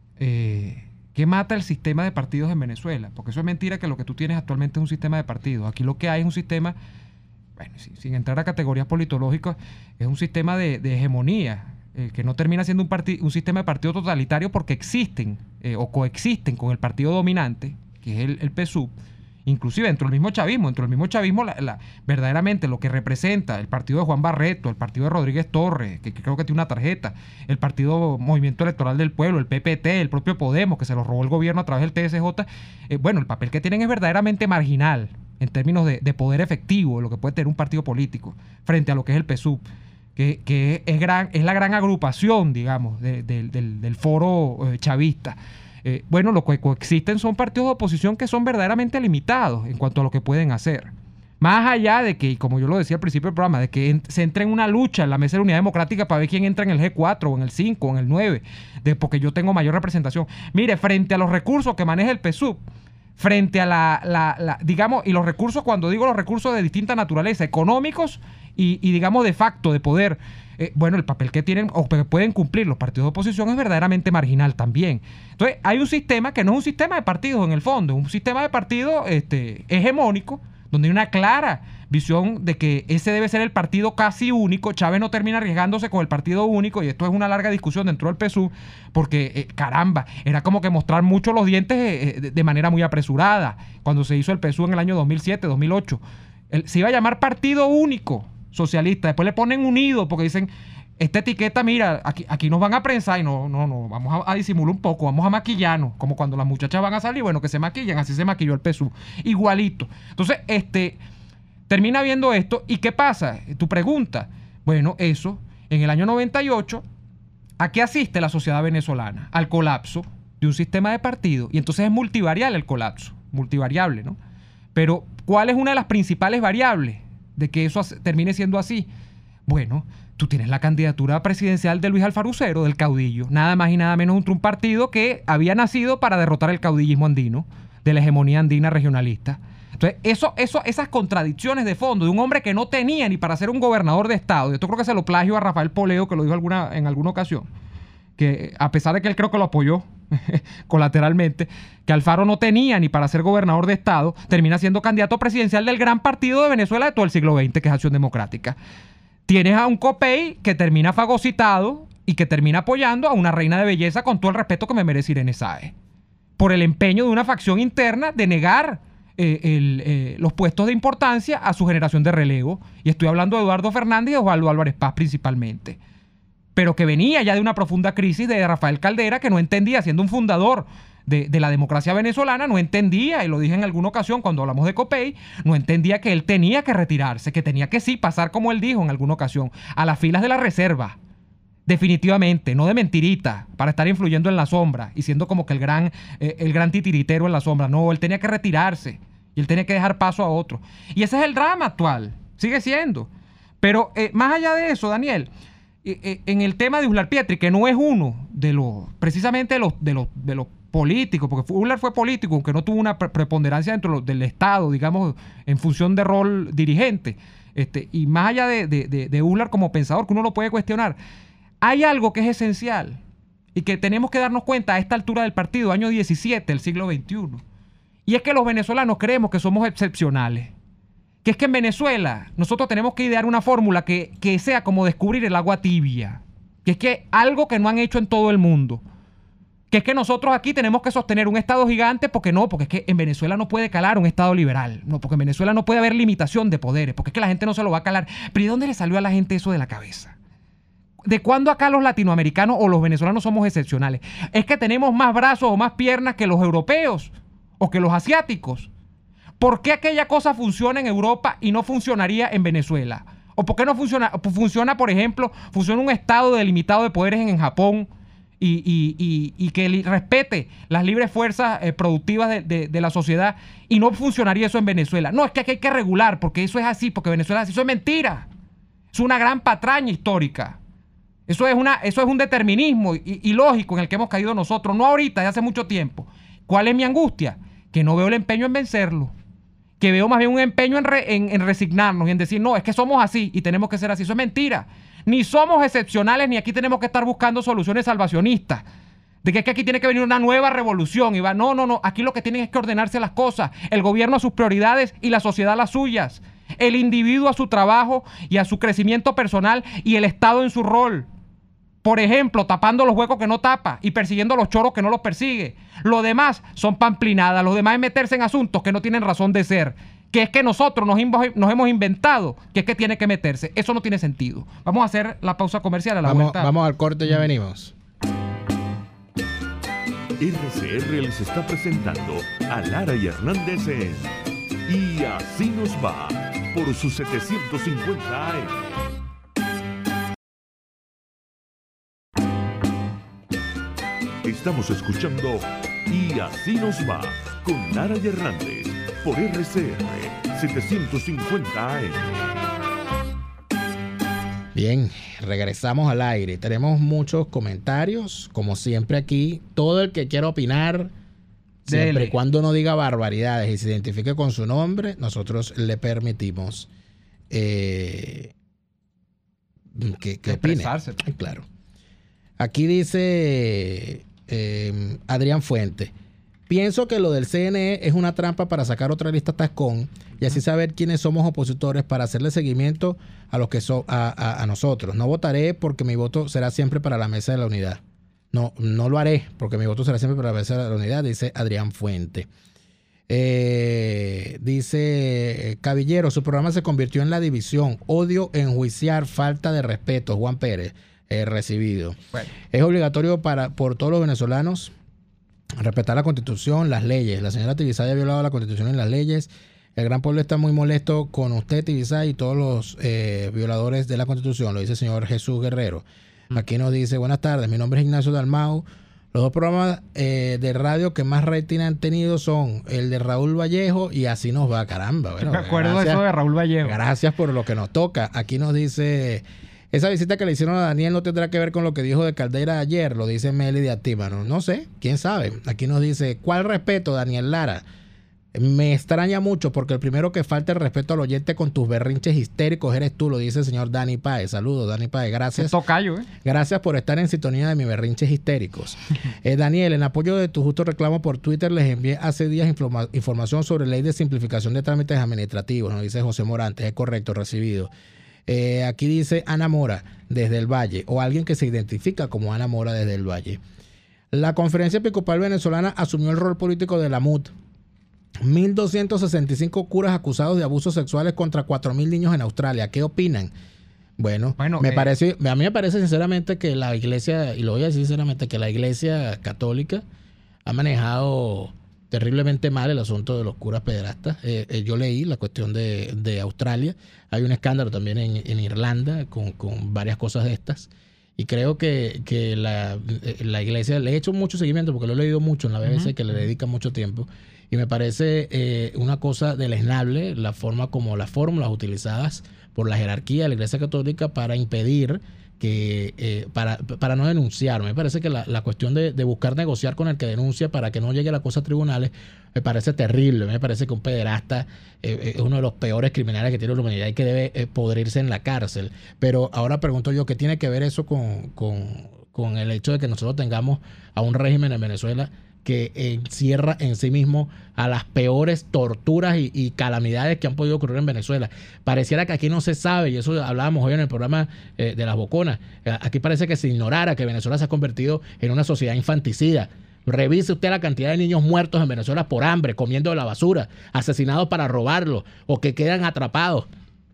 Eh, ¿Qué mata el sistema de partidos en Venezuela? Porque eso es mentira que lo que tú tienes actualmente es un sistema de partidos. Aquí lo que hay es un sistema, bueno, sin, sin entrar a categorías politológicas, es un sistema de, de hegemonía, eh, que no termina siendo un, un sistema de partido totalitario porque existen eh, o coexisten con el partido dominante, que es el, el P S U V. Inclusive dentro del mismo chavismo, dentro del mismo chavismo, la, la, verdaderamente lo que representa el partido de Juan Barreto, el partido de Rodríguez Torres, que, que creo que tiene una tarjeta, el partido Movimiento Electoral del Pueblo, el P P T, el propio Podemos, que se lo robó el gobierno a través del T S J, eh, bueno, el papel que tienen es verdaderamente marginal en términos de, de poder efectivo, de lo que puede tener un partido político, frente a lo que es el P S U V, que, que es, gran, es la gran agrupación, digamos, de, de, del, del foro eh, chavista. Eh, bueno, lo que coexisten son partidos de oposición que son verdaderamente limitados en cuanto a lo que pueden hacer. Más allá de que, como yo lo decía al principio del programa, de que en, se entre en una lucha en la Mesa de Unidad Democrática para ver quién entra en el G cuatro o en el cinco o en el nueve, de, porque yo tengo mayor representación. Mire, frente a los recursos que maneja el P S U V, frente a la, la, la digamos, y los recursos, cuando digo los recursos de distinta naturaleza, económicos y, y digamos de facto, de poder, Eh, bueno, el papel que tienen o que pueden cumplir los partidos de oposición es verdaderamente marginal también. Entonces, hay un sistema que no es un sistema de partidos en el fondo, es un sistema de partidos este, hegemónico, donde hay una clara visión de que ese debe ser el partido casi único. Chávez no termina arriesgándose con el partido único, y esto es una larga discusión dentro del P S U V, porque, eh, caramba, era como que mostrar mucho los dientes eh, de, de manera muy apresurada, cuando se hizo el P S U en el año dos mil siete, dos mil ocho. El, se iba a llamar Partido Único Socialista, después le ponen unido porque dicen, esta etiqueta, mira, aquí, aquí nos van a prensar y no, no, no, vamos a, a disimular un poco, vamos a maquillarnos, como cuando las muchachas van a salir, bueno, que se maquillan, así se maquilló el P S U, igualito. Entonces, este, termina viendo esto, ¿y qué pasa? Tu pregunta, bueno, eso, en el año noventa y ocho, ¿a qué asiste la sociedad venezolana? Al colapso de un sistema de partido, y entonces es multivarial el colapso, multivariable, ¿no? Pero, ¿cuál es una de las principales variables de que eso termine siendo así? Bueno, tú tienes la candidatura presidencial de Luis Alfarucero, del caudillo, nada más y nada menos un partido que había nacido para derrotar el caudillismo andino, de la hegemonía andina regionalista. Entonces, eso, eso, esas contradicciones de fondo de un hombre que no tenía ni para ser un gobernador de estado, y esto creo que se lo plagio a Rafael Poleo, que lo dijo alguna, en alguna ocasión, que a pesar de que él creo que lo apoyó colateralmente, que Alfaro no tenía ni para ser gobernador de estado, termina siendo candidato presidencial del gran partido de Venezuela de todo el siglo veinte, que es Acción Democrática. Tienes a un Copey que termina fagocitado y que termina apoyando a una reina de belleza, con todo el respeto que me merece Irene Sáez, por el empeño de una facción interna de negar eh, el, eh, los puestos de importancia a su generación de relevo. Y estoy hablando de Eduardo Fernández y Osvaldo Álvarez Paz principalmente, pero que venía ya de una profunda crisis de Rafael Caldera, que no entendía, siendo un fundador de, de la democracia venezolana, no entendía, y lo dije en alguna ocasión cuando hablamos de Copey, no entendía que él tenía que retirarse, que tenía que sí pasar, como él dijo en alguna ocasión, a las filas de la reserva, definitivamente, no de mentirita, para estar influyendo en la sombra y siendo como que el gran, eh, el gran titiritero en la sombra. No, él tenía que retirarse y él tenía que dejar paso a otro. Y ese es el drama actual, sigue siendo. Pero eh, más allá de eso, Daniel, en el tema de Uslar Pietri, que no es uno de los, precisamente de los, de los, de los políticos, porque Uslar fue político, aunque no tuvo una preponderancia dentro del Estado, digamos, en función de rol dirigente, este, y más allá de, de, de, de Uslar como pensador, que uno lo puede cuestionar, hay algo que es esencial y que tenemos que darnos cuenta a esta altura del partido, año diecisiete del siglo veintiuno, y es que los venezolanos creemos que somos excepcionales. Que es que en Venezuela nosotros tenemos que idear una fórmula que, que sea como descubrir el agua tibia. Que es que algo que no han hecho en todo el mundo. Que es que nosotros aquí tenemos que sostener un Estado gigante, porque no, porque es que en Venezuela no puede calar un Estado liberal. No, porque en Venezuela no puede haber limitación de poderes, porque es que la gente no se lo va a calar. Pero ¿y dónde le salió a la gente eso de la cabeza? ¿De cuándo acá los latinoamericanos o los venezolanos somos excepcionales? Es que tenemos más brazos o más piernas que los europeos o que los asiáticos. ¿Por qué aquella cosa funciona en Europa y no funcionaría en Venezuela? ¿O por qué no funciona? Funciona, por ejemplo, funciona un estado delimitado de poderes en, en Japón y, y, y, y que respete las libres fuerzas eh, productivas de, de, de la sociedad, y no funcionaría eso en Venezuela? No, es que aquí hay que regular, porque eso es así, porque Venezuela es así. Eso es mentira. Es una gran patraña histórica. Eso es, una, eso es un determinismo ilógico en el que hemos caído nosotros, no ahorita, de hace mucho tiempo. ¿Cuál es mi angustia? que no veo el empeño en vencerlo, que veo más bien un empeño en, re, en, en resignarnos y en decir, no, es que somos así y tenemos que ser así. Eso es mentira. Ni somos excepcionales, ni aquí tenemos que estar buscando soluciones salvacionistas. De que es que aquí tiene que venir una nueva revolución. Y va, no, no, no. Aquí lo que tienen es que ordenarse las cosas. El gobierno a sus prioridades y la sociedad a las suyas. El individuo a su trabajo y a su crecimiento personal y el Estado en su rol. Por ejemplo, tapando los huecos que no tapa y persiguiendo a los choros que no los persigue. Lo demás son pamplinadas. Lo demás es meterse en asuntos que no tienen razón de ser. Que es que nosotros nos, nos hemos inventado, que es que tiene que meterse. Eso no tiene sentido. Vamos a hacer la pausa comercial a la vamos, vuelta. Vamos al corte, ya venimos. R C R les está presentando a Lara y Hernández en Y Así Nos Va por sus setecientos cincuenta A M. Estamos escuchando Y Así Nos Va con Lara y Hernández por R C R setecientos cincuenta A M. Bien, regresamos al aire. Tenemos muchos comentarios, como siempre aquí. Todo el que quiera opinar, siempre Dele. y cuando no diga barbaridades y se identifique con su nombre, nosotros le permitimos eh, que, que opine. Expresarse. Claro. Aquí dice eh, Adrián Fuente. Pienso que lo del C N E es una trampa para sacar otra lista tascón y así saber quiénes somos opositores para hacerle seguimiento a los que so, a, a, a nosotros. No votaré porque mi voto será siempre para la mesa de la unidad. No, no lo haré porque mi voto será siempre para la mesa de la unidad, dice Adrián Fuente. Eh, dice Caballero, su programa se convirtió en la división, odio, enjuiciar, falta de respeto. Juan Pérez, eh, recibido. Bueno. Es obligatorio para por todos los venezolanos respetar la Constitución, las leyes. La señora Tibisay ha violado la Constitución y las leyes. El gran pueblo está muy molesto con usted, Tibisay, y todos los eh, violadores de la Constitución. Lo dice el señor Jesús Guerrero. Mm. Aquí nos dice, buenas tardes, mi nombre es Ignacio Dalmau. Los dos programas eh, de radio que más rating han tenido son el de Raúl Vallejo y Así Nos Va. Caramba. Bueno, Me acuerdo gracias, de eso de Raúl Vallejo. Gracias por lo que nos toca. Aquí nos dice... Esa visita que le hicieron a Daniel no tendrá que ver con lo que dijo de Caldeira ayer, lo dice Meli de Atímano. No sé, quién sabe. Aquí nos dice, ¿cuál respeto, Daniel Lara? Me extraña mucho porque el primero que falta el respeto al oyente con tus berrinches histéricos eres tú, lo dice el señor Dani Páez. Saludos, Dani Páez. Gracias. Tocayo, ¿eh? Gracias por estar en sintonía de mis berrinches histéricos. eh, Daniel, en apoyo de tu justo reclamo por Twitter, les envié hace días informa información sobre ley de simplificación de trámites administrativos, nos dice José Morantes. Es correcto, recibido. Eh, aquí dice Ana Mora desde el Valle, o alguien que se identifica como Ana Mora desde el Valle. La Conferencia Episcopal Venezolana asumió el rol político de la M U D. mil doscientos sesenta y cinco curas acusados de abusos sexuales contra cuatro mil niños en Australia. ¿Qué opinan? Bueno, bueno me eh, parece, a mí me parece sinceramente que la iglesia, y lo voy a decir sinceramente, que la iglesia católica ha manejado terriblemente mal el asunto de los curas pederastas. Eh, eh, yo leí la cuestión de, de Australia. Hay un escándalo también en, en Irlanda con, con varias cosas de estas. Y creo que, que la, la iglesia, le he hecho mucho seguimiento porque lo he leído mucho en la B B C, uh-huh. que le dedica mucho tiempo. Y me parece eh, una cosa deleznable la forma como las fórmulas utilizadas por la jerarquía de la iglesia católica para impedir que eh, para, para no denunciar. Me parece que la, la cuestión de, de buscar negociar con el que denuncia para que no llegue la cosa a tribunales me parece terrible. Me parece que un pederasta eh, es uno de los peores criminales que tiene la humanidad y que debe eh, podrirse en la cárcel. Pero ahora pregunto yo, ¿qué tiene que ver eso con, con, con el hecho de que nosotros tengamos a un régimen en Venezuela que encierra en sí mismo a las peores torturas y, y calamidades que han podido ocurrir en Venezuela? Pareciera que aquí no se sabe, y eso hablábamos hoy en el programa eh, de las Boconas, aquí parece que se ignorara que Venezuela se ha convertido en una sociedad infanticida. Revise usted la cantidad de niños muertos en Venezuela por hambre, comiendo de la basura, asesinados para robarlos o que quedan atrapados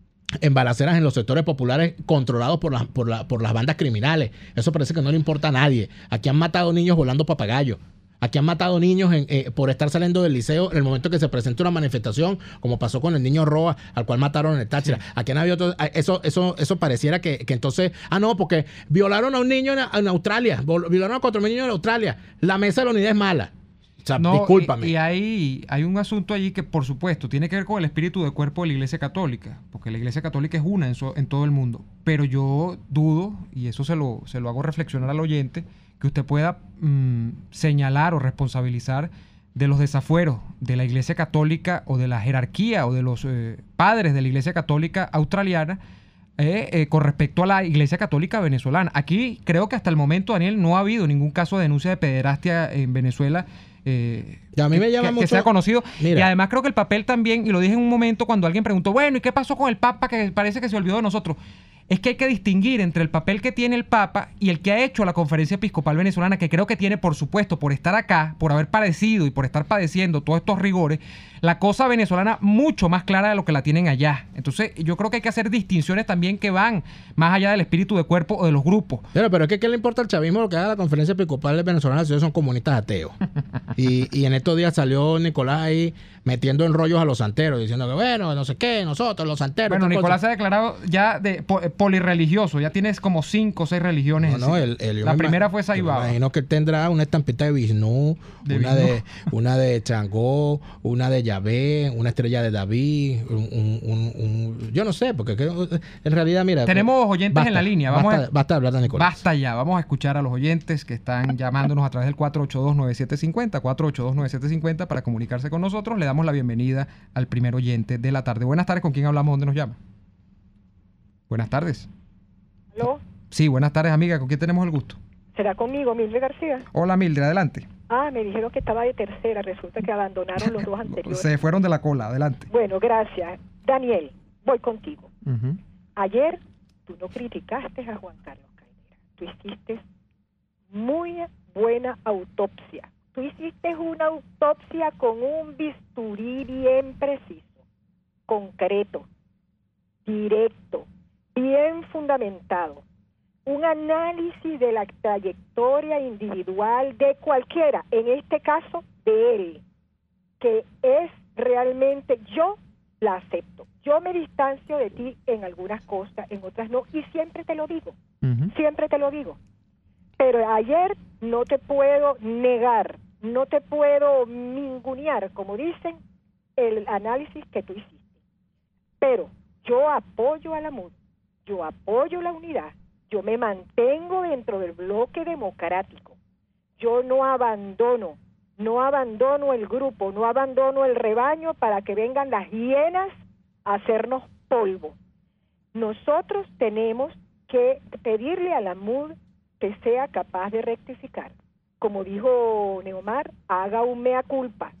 en balaceras en los sectores populares controlados por, la, por, la, por las bandas criminales. Eso parece que no le importa a nadie. Aquí han matado niños volando papagayos. Aquí han matado niños en, eh, por estar saliendo del liceo en el momento que se presenta una manifestación, como pasó con el niño Roa, al cual mataron en el Táchira. Sí. Aquí han habido otros, eso, eso, eso pareciera que, que entonces, ah no, porque violaron a un niño en, en Australia, violaron a cuatro mil niños en Australia. La mesa de la unidad es mala. O sea, no, discúlpame. Y, y hay, hay un asunto allí que, por supuesto, tiene que ver con el espíritu de cuerpo de la Iglesia Católica, porque la Iglesia Católica es una en, so, en todo el mundo. Pero yo dudo, y eso se lo, se lo hago reflexionar al oyente, que usted pueda mmm, señalar o responsabilizar de los desafueros de la Iglesia Católica o de la jerarquía o de los eh, padres de la Iglesia Católica australiana eh, eh, con respecto a la Iglesia Católica venezolana. Aquí creo que hasta el momento, Daniel, no ha habido ningún caso de denuncia de pederastia en Venezuela eh, y a mí me llama que, mucho, que sea conocido. Mira. Y además creo que el papel también, y lo dije en un momento cuando alguien preguntó, bueno, ¿y qué pasó con el Papa que parece que se olvidó de nosotros? Es que hay que distinguir entre el papel que tiene el Papa y el que ha hecho la Conferencia Episcopal Venezolana, que creo que tiene, por supuesto, por estar acá, por haber padecido y por estar padeciendo todos estos rigores, la cosa venezolana mucho más clara de lo que la tienen allá. Entonces, yo creo que hay que hacer distinciones también que van más allá del espíritu de cuerpo o de los grupos. Pero, pero es que ¿qué le importa al chavismo lo que haga la Conferencia Episcopal Venezolana si ellos son comunistas ateos? y, y en estos días salió Nicolás ahí metiendo en rollos a los santeros, diciendo que bueno, no sé qué, nosotros los santeros. Bueno, Nicolás cosa. se ha declarado ya de po polirreligioso, ya tienes como cinco o seis religiones. No, no, el, el, la primera fue Saibaba. Me imagino que él tendrá una estampita de Vishnu, de una, Vishnu. De, una de Changó, una de Yahvé, una estrella de David, un, un, un, un, yo no sé, porque en realidad, mira... Tenemos oyentes basta, en la línea. Vamos basta, a, basta de hablar de Nicolás. Basta ya, vamos a escuchar a los oyentes que están llamándonos a través del cuatro ocho dos, nueve siete cinco cero, cuatro ocho dos, nueve siete cinco cero para comunicarse con nosotros. Le damos la bienvenida al primer oyente de la tarde. Buenas tardes, ¿con quién hablamos? ¿Dónde nos llama? Buenas tardes. ¿Aló? Sí, buenas tardes, amiga. ¿Con quién tenemos el gusto? ¿Será conmigo, Mildred García? Hola, Mildred, adelante. Ah, me dijeron que estaba de tercera. Resulta que abandonaron los dos anteriores. Se fueron de la cola, adelante. Bueno, gracias. Daniel, voy contigo. Uh-huh. Ayer tú no criticaste a Juan Carlos Cainera. Tú hiciste muy buena autopsia. Tú hiciste una autopsia con un bisturí bien preciso, concreto, directo, bien fundamentado. Un análisis de la trayectoria individual de cualquiera, en este caso de él, que es realmente, yo la acepto. Yo me distancio de ti en algunas cosas, en otras no, y siempre te lo digo, Uh-huh. siempre te lo digo. Pero ayer no te puedo negar, no te puedo ningunear, como dicen, el análisis que tú hiciste. Pero yo apoyo a la M U D, yo apoyo la unidad, yo me mantengo dentro del bloque democrático. Yo no abandono, no abandono el grupo, no abandono el rebaño para que vengan las hienas a hacernos polvo. Nosotros tenemos que pedirle a la M U D que sea capaz de rectificar. Como dijo Neomar, haga un mea culpa.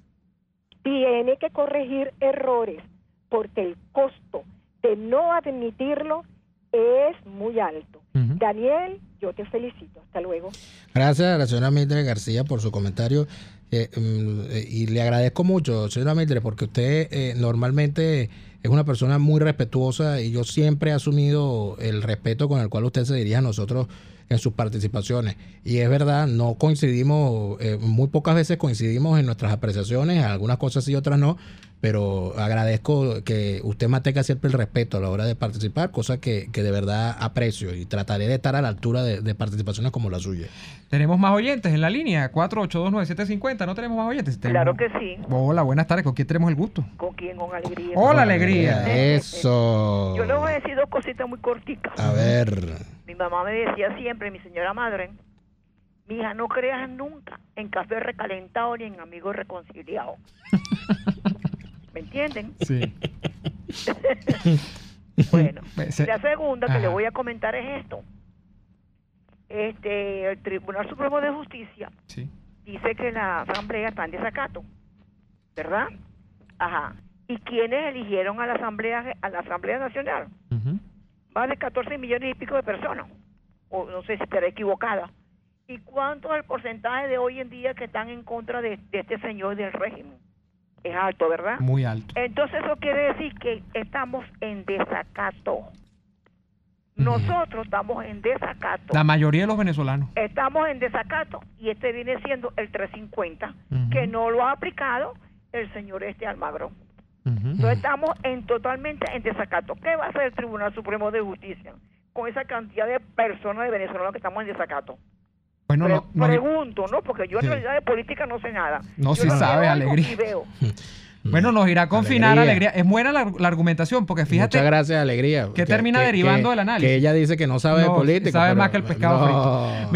Tiene que corregir errores, porque el costo de no admitirlo es muy alto. Uh-huh. Daniel, yo te felicito. Hasta luego. Gracias a la señora Mildred García por su comentario. Eh, eh, y le agradezco mucho, señora Mildred, porque usted eh, normalmente es una persona muy respetuosa y yo siempre he asumido el respeto con el cual usted se dirige a nosotros en sus participaciones. Y es verdad, no coincidimos, eh, muy pocas veces coincidimos en nuestras apreciaciones, algunas cosas sí, otras no, pero agradezco que usted mantenga siempre el respeto a la hora de participar, cosa que, que de verdad aprecio y trataré de estar a la altura de, de participaciones como la suya. Tenemos más oyentes en la línea, cuatro ocho dos, nueve siete cinco cero, ¿no tenemos más oyentes? Claro ¿Tenemos? que sí. Hola, buenas tardes, ¿con quién tenemos el gusto? ¿Con quién? Con Alegría. Hola, Alegría. Eso. Yo le voy a decir dos cositas muy corticas. A ver. Mi mamá me decía siempre, mi señora madre, mija, no creas nunca en café recalentado ni en amigos reconciliados. ¿Me entienden? Sí. Bueno, Se... la segunda que Ajá. le voy a comentar es esto. Este, el Tribunal Supremo de Justicia sí. dice que la Asamblea está en desacato, ¿verdad? Ajá. ¿Y quiénes eligieron a la Asamblea a la Asamblea Nacional? Uh-huh. Más de catorce millones y pico de personas, o no sé si estaré equivocada. ¿Y cuánto es el porcentaje de hoy en día que están en contra de, de este señor del régimen? Es alto, ¿verdad? Muy alto. Entonces eso quiere decir que estamos en desacato. Nosotros estamos en desacato. La mayoría de los venezolanos. Estamos en desacato y este viene siendo el trescientos cincuenta, uh-huh. que no lo ha aplicado el señor este Almagro. Uh-huh. Entonces estamos en totalmente en desacato. ¿Qué va a hacer el Tribunal Supremo de Justicia con esa cantidad de personas de venezolanos que estamos en desacato? Bueno, Pre no, no, pregunto, ¿no? Porque yo en sí. realidad de política no sé nada. No, yo sí sabe, Alegría. Y veo. Bueno, nos irá a confinar, Alegría. Alegría. Es buena la, la argumentación, porque fíjate... Muchas gracias, Alegría. Que termina derivando que, del análisis. Que ella dice que no sabe no, de política. sabe pero, más que el pescado no. frito. Mira,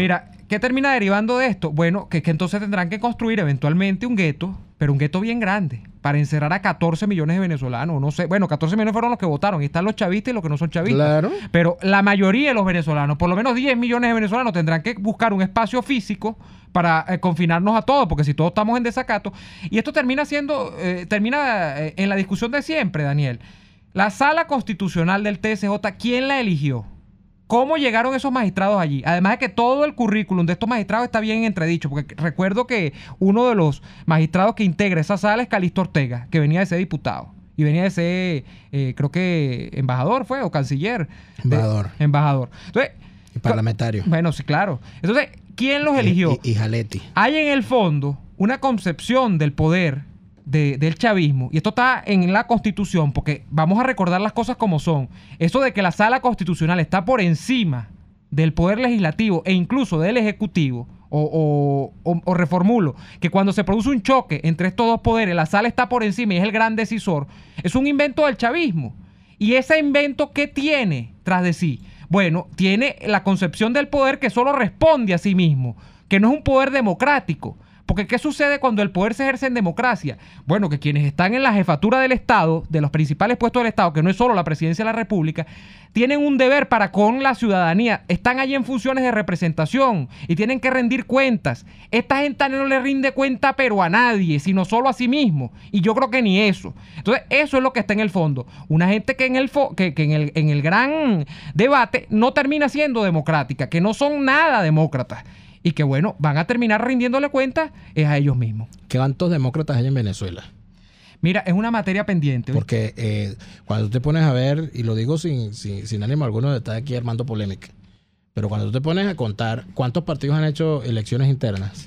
¿qué termina derivando de esto? Bueno, que, que entonces tendrán que construir eventualmente un gueto, pero un gueto bien grande, para encerrar a catorce millones de venezolanos. No sé, bueno, catorce millones fueron los que votaron. Y están los chavistas y los que no son chavistas. Claro. Pero la mayoría de los venezolanos, por lo menos diez millones de venezolanos, tendrán que buscar un espacio físico para eh, confinarnos a todos, porque si todos estamos en desacato. Y esto termina siendo, eh, termina eh, en la discusión de siempre, Daniel. La Sala Constitucional del T S J, ¿quién la eligió? ¿Cómo llegaron esos magistrados allí? Además de que todo el currículum de estos magistrados está bien entredicho, porque recuerdo que uno de los magistrados que integra esa sala es Calixto Ortega, que venía de ser diputado. Y venía de ser, eh, creo que embajador fue, o canciller. Embajador. De, embajador. Entonces, y parlamentario. Bueno, sí, claro. Entonces, ¿quién los eligió? Y, y, y Jaletti. Hay en el fondo una concepción del poder De, del chavismo, y esto está en la Constitución, porque vamos a recordar las cosas como son. Eso de que la Sala Constitucional está por encima del Poder Legislativo e incluso del Ejecutivo, o, o, o, o reformulo, que cuando se produce un choque entre estos dos poderes, la Sala está por encima y es el gran decisor, es un invento del chavismo. ¿Y ese invento qué tiene tras de sí? Bueno, tiene la concepción del poder que solo responde a sí mismo, que no es un poder democrático. Porque ¿qué sucede cuando el poder se ejerce en democracia? Bueno, que quienes están en la jefatura del Estado, de los principales puestos del Estado, que no es solo la presidencia de la República, tienen un deber para con la ciudadanía. Están allí en funciones de representación y tienen que rendir cuentas. Esta gente no le rinde cuenta pero a nadie, sino solo a sí mismo. Y yo creo que ni eso. Entonces, eso es lo que está en el fondo. Una gente que en el, fo que, que en el, en el gran debate no termina siendo democrática, que no son nada demócratas. Y que, bueno, van a terminar rindiéndole cuentas es a ellos mismos. ¿Cuántos demócratas hay en Venezuela? Mira, es una materia pendiente. ¿Viste? Porque eh, cuando tú te pones a ver, y lo digo sin, sin, sin ánimo alguno de estar aquí armando polémica, pero cuando tú te pones a contar cuántos partidos han hecho elecciones internas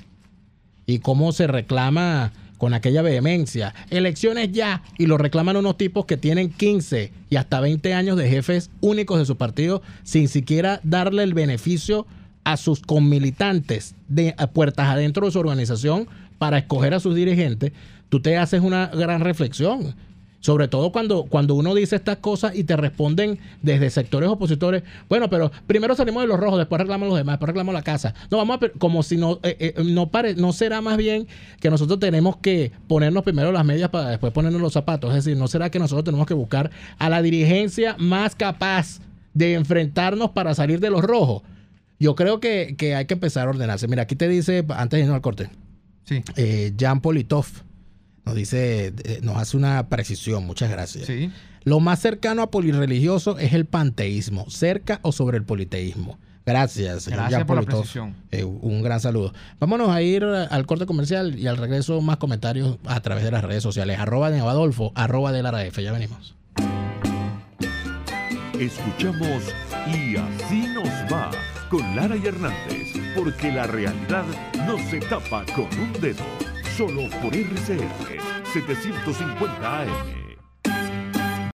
y cómo se reclama con aquella vehemencia, elecciones ya, y lo reclaman unos tipos que tienen quince y hasta veinte años de jefes únicos de su partido sin siquiera darle el beneficio a sus conmilitantes de a puertas adentro de su organización para escoger a sus dirigentes, tú te haces una gran reflexión. Sobre todo cuando, cuando uno dice estas cosas y te responden desde sectores opositores, bueno, pero primero salimos de los rojos, después reclamamos los demás, después reclamamos la casa. No, vamos a, como si no, eh, eh, no, pare, no será más bien que nosotros tenemos que ponernos primero las medias para después ponernos los zapatos. Es decir, no será que nosotros tenemos que buscar a la dirigencia más capaz de enfrentarnos para salir de los rojos. Yo creo que, que hay que empezar a ordenarse. Mira, aquí te dice, antes de irnos al corte, sí. eh, Jan Politov nos dice, eh, nos hace una precisión, muchas gracias. Sí. Lo más cercano a polirreligioso es el panteísmo, cerca o sobre el politeísmo. Gracias, señor Gracias Jan por Politov. la precisión. Eh, un gran saludo. Vámonos a ir al corte comercial y al regreso más comentarios a través de las redes sociales. Arroba de Adolfo, arroba de Lara F. Ya venimos. Escuchamos Y Así Nos Va con Lara y Hernández, porque la realidad no se tapa con un dedo, solo por R C R setecientos cincuenta A M.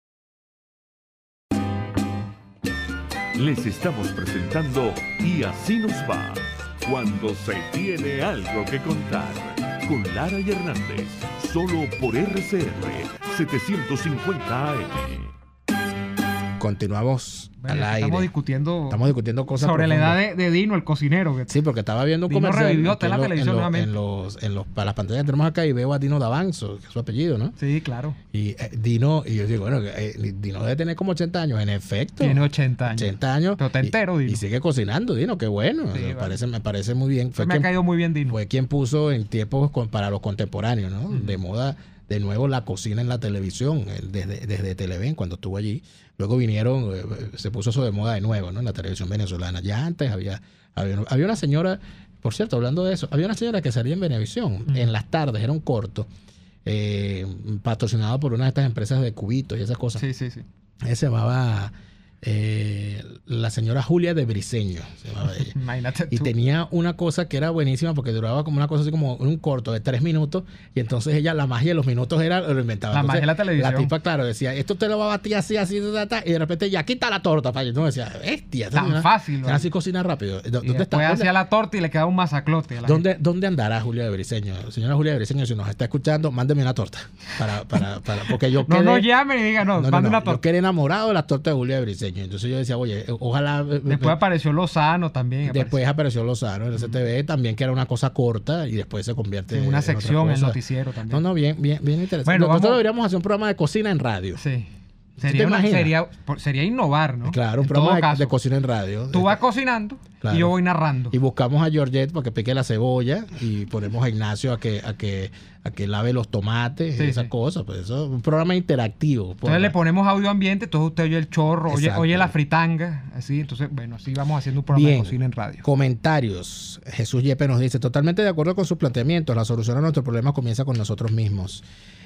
Les estamos presentando Y Así Nos Va, cuando se tiene algo que contar, con Lara y Hernández, solo por R C R setecientos cincuenta A M. Continuamos Bueno, al aire. estamos discutiendo, Estamos discutiendo cosas sobre la edad profundas. de, de Dino, el cocinero. Que Sí, porque estaba viendo un Dino comercial revivió, aquí está en la lo- televisión lo- nuevamente. en los, en los, para las pantallas que tenemos acá y veo a Dino Davanzo, que es su apellido, ¿no? Sí, claro. Y eh, Dino, y yo digo, bueno, eh, Dino debe tener como ochenta años, en efecto. Tiene ochenta años. ochenta años. Pero está y- entero, Dino. Y sigue cocinando, Dino, qué bueno. Sí, me, vale. parece, me parece muy bien. Fue me ha quien, caído muy bien Dino. fue quien puso en tiempos con- para los contemporáneos, ¿no? Mm. De moda, de nuevo, la cocina en la televisión, eh, desde, desde Televen, cuando estuvo allí. Luego vinieron, eh, se puso eso de moda de nuevo, ¿no? En la televisión venezolana. Ya antes había, había, había una señora, por cierto, hablando de eso, había una señora que salía en Venevisión Mm. en las tardes, era un corto, eh, patrocinado por una de estas empresas de cubitos y esas cosas. Sí, sí, sí. Ella se llamaba eh, la señora Julia de Briceño, se llamaba ella. Imagínate Y tú. tenía una cosa que era buenísima porque duraba como una cosa así como un corto de tres minutos y entonces ella, la magia de los minutos era, lo inventaba. La Entonces, magia de la televisión. La tipa, claro, decía, esto te lo va a batir así, así, ta, ta, ta, y de repente ya quita la torta. Pa. Y yo decía, bestia. Tan una- fácil, era ¿vale? así cocina rápido. Y ¿Dónde después está? ¿Dónde, hacía la torta y le quedaba un masaclote a la ¿dónde, ¿Dónde andará Julia de Briceño? Señora Julia de Briceño, si nos está escuchando, mándeme una torta. Para, para, para, porque yo No, quedé- no llame y diga, no, no, no, mande no, una yo torta. quedé enamorado de las tortas de Julia de Briceño. costeños. Entonces yo decía, oye, ojalá... Después apareció Lozano también. Después apareció Lozano en el C T V también, que era una cosa corta y después se convierte en en una otra sección en el cosa. noticiero también. No, no, bien, bien, bien interesante. Bueno, Nosotros vamos- deberíamos hacer un programa de cocina en radio. Sí. ¿Tú te Sería, una- imaginas? sería, por- sería innovar, ¿no? Claro, un En programa todo de, caso, de cocina en radio. Tú vas cocinando Claro. y yo voy narrando. Y buscamos a Georgette para que pique la cebolla y ponemos a Ignacio a que a que a que lave los tomates Sí, y esas sí. cosas. Pues eso es un programa interactivo. Entonces le ponemos audio ambiente, entonces usted oye el chorro, oye, Exacto. oye la fritanga, así, entonces, bueno, así vamos haciendo un programa Bien. de cocina en radio. Comentarios. Jesús Yepe nos dice, totalmente de acuerdo con sus planteamientos, la solución a nuestros problemas comienza con nosotros mismos.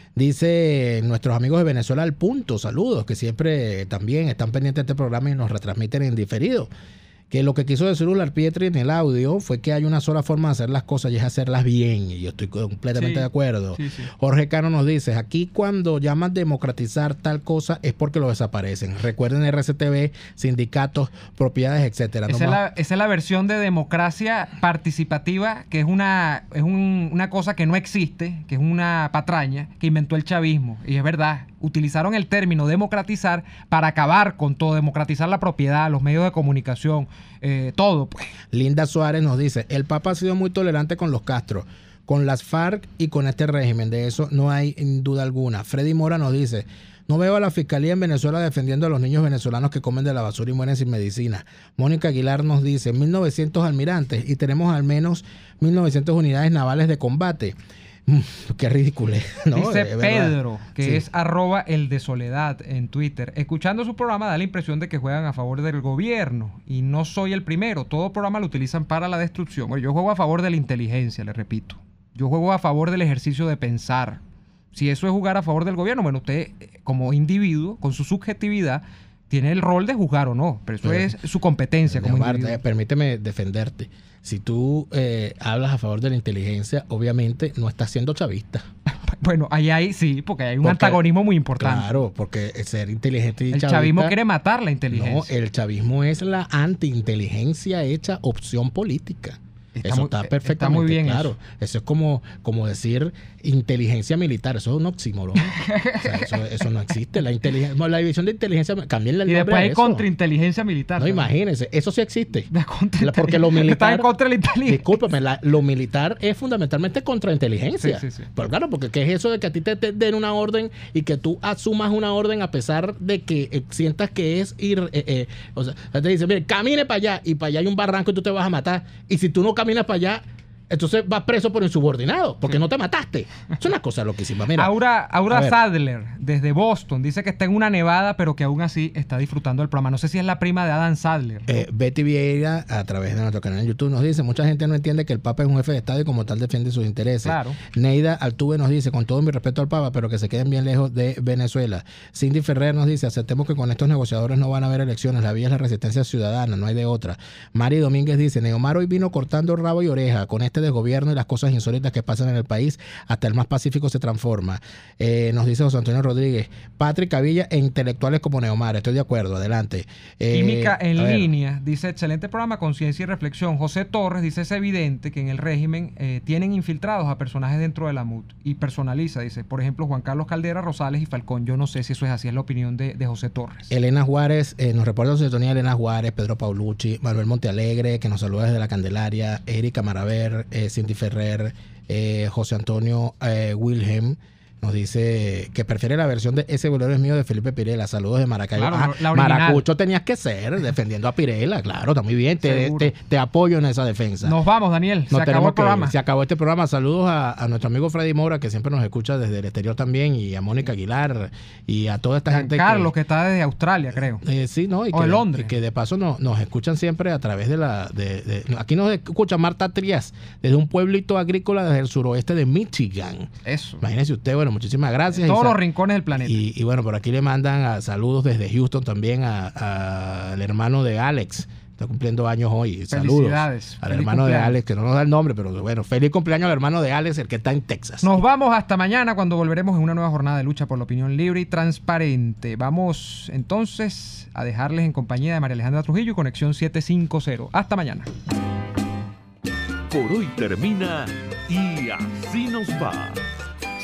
Dice nuestros amigos de Venezuela al punto, saludos, que siempre también están pendientes de este programa y nos retransmiten en diferido. Que lo que quiso decir Ular Pietri en el audio fue que hay una sola forma de hacer las cosas y es hacerlas bien. Y yo estoy completamente Sí, de acuerdo. sí, sí. Jorge Cano nos dice, aquí cuando llaman democratizar tal cosa es porque lo desaparecen. Recuerden R C T V, sindicatos, propiedades, etcétera. Esa, No es más- la, esa es la versión de democracia participativa, que es una, es un- una cosa que no existe, que es una patraña que inventó el chavismo. Y es verdad, utilizaron el término democratizar para acabar con todo, democratizar la propiedad, los medios de comunicación, eh, todo. Pues. Linda Suárez nos dice, el Papa ha sido muy tolerante con los Castro, con las FARC y con este régimen. De eso no hay duda alguna. Freddy Mora nos dice, no veo a la Fiscalía en Venezuela defendiendo a los niños venezolanos que comen de la basura y mueren sin medicina. Mónica Aguilar nos dice, mil novecientos almirantes y tenemos al menos mil novecientas unidades navales de combate. Mm, qué ridículo, ¿no? Dice Es verdad. Pedro, que Sí. es arroba el de Soledad en Twitter. Escuchando su programa da la impresión de que juegan a favor del gobierno. Y no soy el primero. Todo programa lo utilizan para la destrucción. Bueno, yo juego a favor de la inteligencia, le repito. Yo juego a favor del ejercicio de pensar. Si eso es jugar a favor del gobierno, bueno, usted eh, como individuo, con su subjetividad, tiene el rol de juzgar o no. Pero eso Pero- es su competencia como Leomar, individuo. eh, permíteme defenderte. Si tú eh, hablas a favor de la inteligencia, obviamente no estás siendo chavista. Bueno, ahí hay, sí, porque hay un Porque- antagonismo muy importante. Claro, porque ser inteligente y El chavista... chavismo quiere matar la No, inteligencia. el chavismo es la anti-inteligencia hecha opción política. Está eso muy- está está perfectamente muy bien claro. Eso. es como, como decir inteligencia militar. Eso es un oxímoron. O sea, eso, eso no existe. La inteligencia, no, la división de inteligencia, cambién el Y nombre después a hay eso. contrainteligencia militar. No, también. imagínense. Eso sí existe. La contra- La- porque lo Está militar... en contra de la inteligencia. Discúlpame, la- lo militar es fundamentalmente contrainteligencia. Sí, sí, sí. Pero claro, porque ¿qué es eso de que a ti te, te den una orden y que tú asumas una orden a pesar de que eh, sientas que es ir... eh, eh, o sea, te dicen, mire, camine para allá y para allá hay un barranco y tú te vas a matar. Y si tú no caminas para allá, entonces vas preso por insubordinado, porque no te mataste. Es una cosa loquísima. Mira, Aura, Aura a ver. Sadler, desde Boston, dice que está en una nevada, pero que aún así está disfrutando del programa. No sé si es la prima de Adam Sadler. Eh, Betty Vieira, a través de nuestro canal en YouTube, nos dice, mucha gente no entiende que el Papa es un jefe de Estado y como tal defiende sus intereses. Claro. Neida Altuve nos dice, con todo mi respeto al Papa, pero que se queden bien lejos de Venezuela. Cindy Ferrer nos dice, aceptemos que con estos negociadores no van a haber elecciones, la vía es la resistencia ciudadana, no hay de otra. Mari Domínguez dice, Neomar hoy vino cortando rabo y oreja con este desgobierno y las cosas insólitas que pasan en el país, hasta el más pacífico se transforma. Eh, nos dice José Antonio Rodríguez, Patrick Cavilla e intelectuales como Neomar, estoy de acuerdo, adelante. Eh, Química en a ver. línea, dice, excelente programa, conciencia y reflexión. José Torres dice, es evidente que en el régimen eh, tienen infiltrados a personajes dentro de la M U T y personaliza, dice, por ejemplo, Juan Carlos Caldera, Rosales y Falcón. Yo no sé si eso es así, es la opinión de, de José Torres. Elena Juárez, eh, nos reporta su sintonía Elena Juárez, Pedro Paulucci, Manuel Montealegre, que nos saluda desde la Candelaria, Erika Maraver, eh, Cindy Ferrer, eh, José Antonio eh, Wilhelm, nos dice que prefiere la versión de Ese bolero es mío de Felipe Pirela. Saludos de Maracaibo. Claro, Ah, la original. Maracucho tenías que ser defendiendo a Pirela, claro, está muy bien. Te, Seguro. te, te apoyo en esa defensa. Nos vamos, Daniel. Nos Se acabó tenemos el que ir. programa. Se acabó este programa. Saludos a, a nuestro amigo Freddy Mora, que siempre nos escucha desde el exterior también, y a Mónica Aguilar, y a toda esta San gente Carlos, que... que está desde Australia, creo. Eh, sí, ¿no? Y O que, de Londres. y que de paso no, nos escuchan siempre a través de la... De, de- aquí nos escucha Marta Trías, desde un pueblito agrícola desde el suroeste de Michigan. Eso. Imagínense usted, bueno, muchísimas gracias. Todos Y sa- los rincones del planeta. y, y bueno, por aquí le mandan a, saludos desde Houston también a- a- al hermano de Alex. Está cumpliendo años hoy. Saludos Felicidades. al Feliz hermano de cumpleaños. Alex, que no nos da el nombre, pero bueno, feliz cumpleaños al hermano de Alex, el que está en Texas. Nos vamos hasta mañana cuando volveremos en una nueva jornada de lucha por la opinión libre y transparente. Vamos entonces a dejarles en compañía de María Alejandra Trujillo y Conexión setecientos cincuenta. Hasta mañana. Por hoy termina Y así nos va.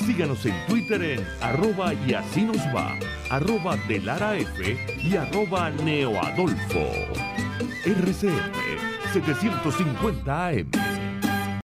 Síganos en Twitter en arroba y así nos va, arroba Delara F y arroba Neoadolfo. R C F setecientos cincuenta A M.